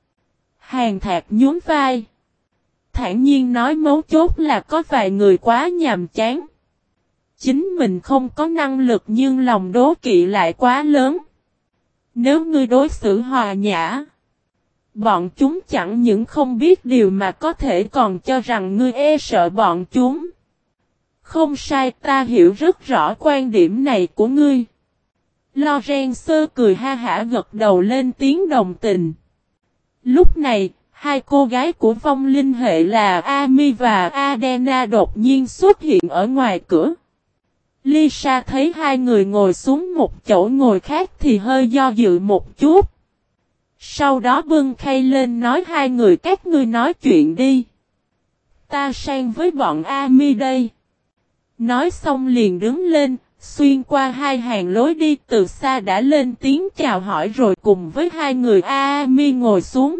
Hàn Thạc nhún vai, thản nhiên nói mấu chốt là có vài người quá nhàm chán. Chính mình không có năng lực nhưng lòng đố kỵ lại quá lớn. Nếu ngươi đối xử hòa nhã, bọn chúng chẳng những không biết điều mà có thể còn cho rằng ngươi e sợ bọn chúng. Không sai, ta hiểu rất rõ quan điểm này của ngươi. Lorenzo cười ha hả gật đầu lên tiếng đồng tình. Lúc này, Hai cô gái của vong linh hệ là Amy và Adena đột nhiên xuất hiện ở ngoài cửa. Lisa thấy hai người ngồi xuống một chỗ ngồi khác thì hơi do dự một chút. Sau đó bưng khay lên nói hai người các ngươi nói chuyện đi. Ta sang với bọn Amy đây. Nói xong liền đứng lên, xuyên qua hai hàng lối đi từ xa đã lên tiếng chào hỏi rồi cùng với hai người Amy ngồi xuống.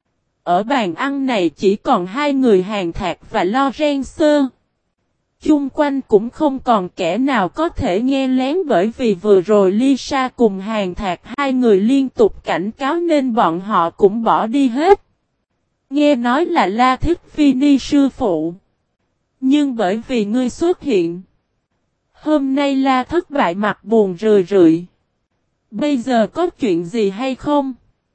Ở bàn ăn này chỉ còn hai người Hàn Thạc và Lorenzo. Chung quanh cũng không còn kẻ nào có thể nghe lén bởi vì vừa rồi Lisa cùng Hàn Thạc hai người liên tục cảnh cáo nên bọn họ cũng bỏ đi hết. Nghe nói là La thích Vinny sư phụ. Nhưng bởi vì ngươi xuất hiện. Hôm nay La thất bại mặt buồn rười rượi. Bây giờ có chuyện gì hay không?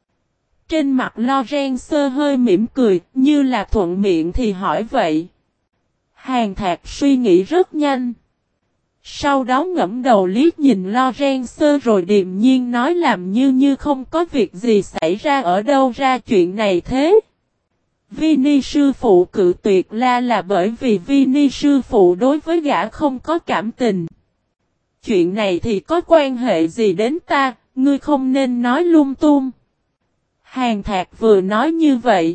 Trên mặt Lorenzo hơi mỉm cười như là thuận miệng thì hỏi vậy. Hàn Thạc suy nghĩ rất nhanh. Sau đó ngẫm đầu liếc nhìn Lorenzo rồi điềm nhiên nói làm như không có việc gì xảy ra ở đâu ra chuyện này thế. Vinny sư phụ cự tuyệt La là bởi vì Vinny sư phụ đối với gã không có cảm tình. Chuyện này thì có quan hệ gì đến ta, ngươi không nên nói lung tung. Hàn Thạc vừa nói như vậy.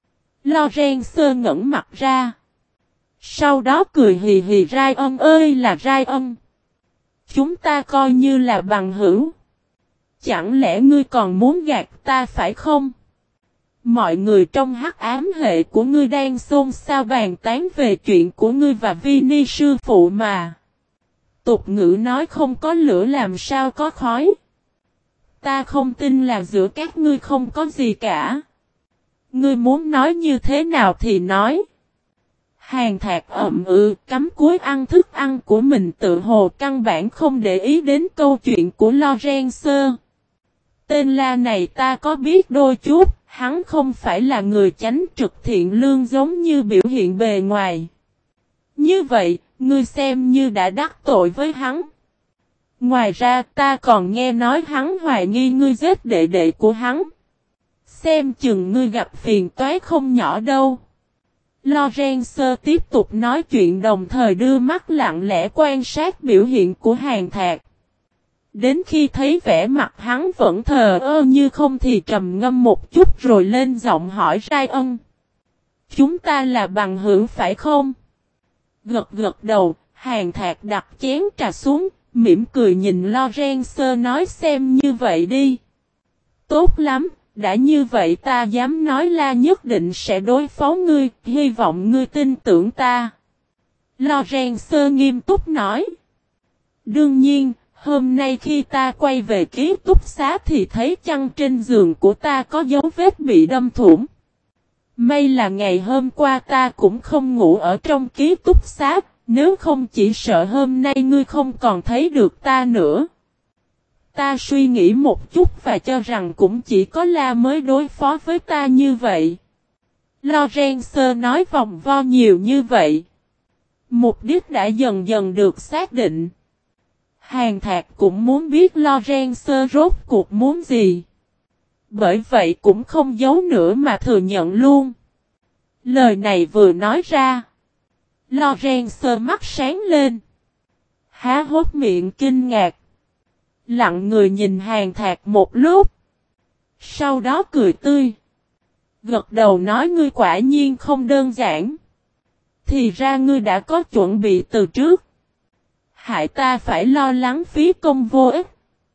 Lorenzo ngẩng mặt ra. Sau đó cười hì hì Ryan ơi là Ryan. Chúng ta coi như là bằng hữu. Chẳng lẽ ngươi còn muốn gạt ta phải không? Mọi người trong hắc ám hệ của ngươi đang xôn xao bàn tán về chuyện của ngươi và Vinny sư phụ mà. Tục ngữ nói không có lửa làm sao có khói. Ta không tin là giữa các ngươi không có gì cả. Ngươi muốn nói như thế nào thì nói. Hàn Thạc cắm cúi ăn thức ăn của mình tự hồ căn bản không để ý đến câu chuyện của Lorenzo. Tên La này ta có biết đôi chút, hắn không phải là người chánh trực thiện lương giống như biểu hiện bề ngoài. Như vậy, ngươi xem như đã đắc tội với hắn. Ngoài ra ta còn nghe nói hắn hoài nghi ngươi giết đệ đệ của hắn. Xem chừng ngươi gặp phiền toái không nhỏ đâu. Lorenzo tiếp tục nói chuyện đồng thời đưa mắt lặng lẽ quan sát biểu hiện của Hàn Thạc. Đến khi thấy vẻ mặt hắn vẫn thờ ơ như không thì trầm ngâm một chút rồi lên giọng hỏi Ryan. Chúng ta là bằng hữu phải không? Gật gật đầu, Hàn Thạc đặt chén trà xuống, mỉm cười nhìn Lorenzo nói xem như vậy đi. Tốt lắm, đã như vậy ta dám nói La nhất định sẽ đối phó ngươi, hy vọng ngươi tin tưởng ta. Lorenzo nghiêm túc nói. Đương nhiên, hôm nay khi ta quay về ký túc xá thì thấy chăn trên giường của ta có dấu vết bị đâm thủng. May là ngày hôm qua ta cũng không ngủ ở trong ký túc xá, nếu không chỉ sợ hôm nay ngươi không còn thấy được ta nữa. Ta suy nghĩ một chút và cho rằng cũng chỉ có La mới đối phó với ta như vậy. Lorenzo nói vòng vo nhiều như vậy. Mục đích đã dần dần được xác định. Hàn Thạc cũng muốn biết Lorenzo rốt cuộc muốn gì. Bởi vậy cũng không giấu nữa mà thừa nhận luôn. Lời này vừa nói ra. Lorenzo mắt sáng lên. Há hốt miệng kinh ngạc. Lặng người nhìn Hàn Thạc một lúc. Sau đó cười tươi. Gật đầu nói ngươi quả nhiên không đơn giản. Thì ra ngươi đã có chuẩn bị từ trước. Hại ta phải lo lắng phí công vô ích.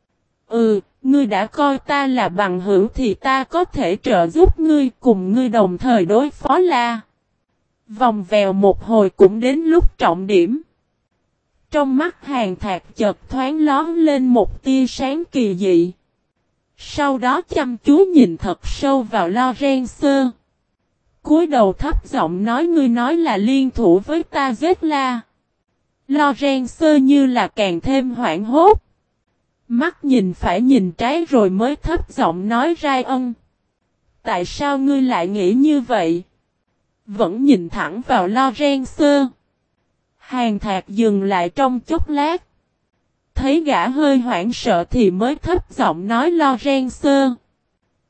Ngươi đã coi ta là bằng hữu thì ta có thể trợ giúp ngươi cùng ngươi đồng thời đối phó La. Vòng vèo một hồi cũng đến lúc trọng điểm. Trong mắt Hàn Thạc chợt thoáng lón lên một tia sáng kỳ dị. Sau đó chăm chú nhìn thật sâu vào Lorenzo. Cúi đầu thấp giọng nói ngươi nói là liên thủ với ta giết La. Lorenzo như là càng thêm hoảng hốt. Mắt nhìn phải nhìn trái rồi mới thấp giọng nói Ryan. Tại sao ngươi lại nghĩ như vậy? Vẫn nhìn thẳng vào Lorenzo. Hàn Thạc dừng lại trong chốc lát. Thấy gã hơi hoảng sợ thì mới thấp giọng nói Lorenzo.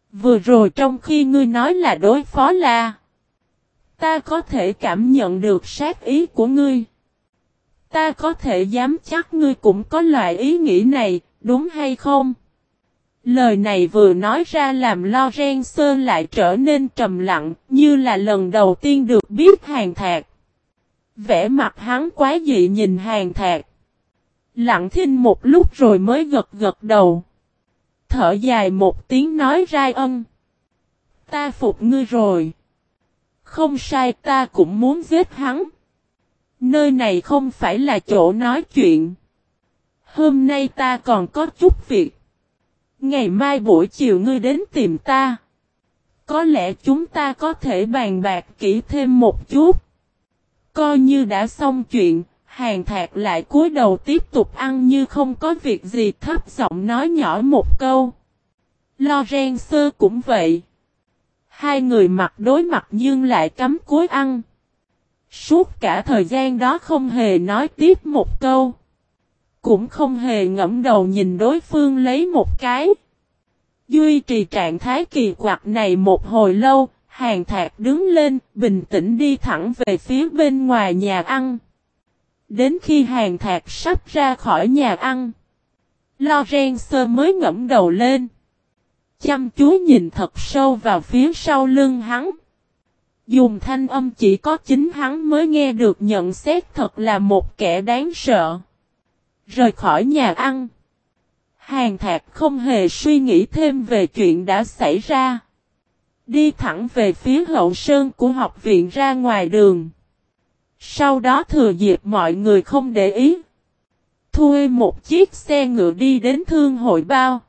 Vừa rồi trong khi ngươi nói là đối phó La, ta có thể cảm nhận được sát ý của ngươi. Ta có thể dám chắc ngươi cũng có loại ý nghĩ này, đúng hay không? Lời này vừa nói ra làm Lorenzo lại trở nên trầm lặng, như là lần đầu tiên được biết Hàn Thạc. Vẻ mặt hắn quá dị nhìn Hàn Thạc. Lặng thinh một lúc rồi mới gật gật đầu. Thở dài một tiếng nói ra ân. Ta phục ngươi rồi. Không sai, ta cũng muốn giết hắn. Nơi này không phải là chỗ nói chuyện. Hôm nay ta còn có chút việc. Ngày mai buổi chiều ngươi đến tìm ta. Có lẽ chúng ta có thể bàn bạc kỹ thêm một chút. Coi như đã xong chuyện, Hàn Thạc lại cúi đầu tiếp tục ăn như không có việc gì, thấp giọng nói nhỏ một câu. Lorenzo cũng vậy. Hai người mặt đối mặt nhưng lại cắm cúi ăn. Suốt cả thời gian đó không hề nói tiếp một câu. Cũng không hề ngẫm đầu nhìn đối phương lấy một cái. Duy trì trạng thái kỳ quặc này một hồi lâu, Hàn Thạc đứng lên, bình tĩnh đi thẳng về phía bên ngoài nhà ăn. Đến khi Hàn Thạc sắp ra khỏi nhà ăn, Lorenzo mới ngẫm đầu lên. Chăm chú nhìn thật sâu vào phía sau lưng hắn. Dùng thanh âm chỉ có chính hắn mới nghe được nhận xét thật là một kẻ đáng sợ. Rời khỏi nhà ăn, Hàn Thạc không hề suy nghĩ thêm về chuyện đã xảy ra. Đi thẳng về phía hậu sơn của học viện ra ngoài đường. Sau đó thừa dịp mọi người không để ý, thuê một chiếc xe ngựa đi đến thương hội bao.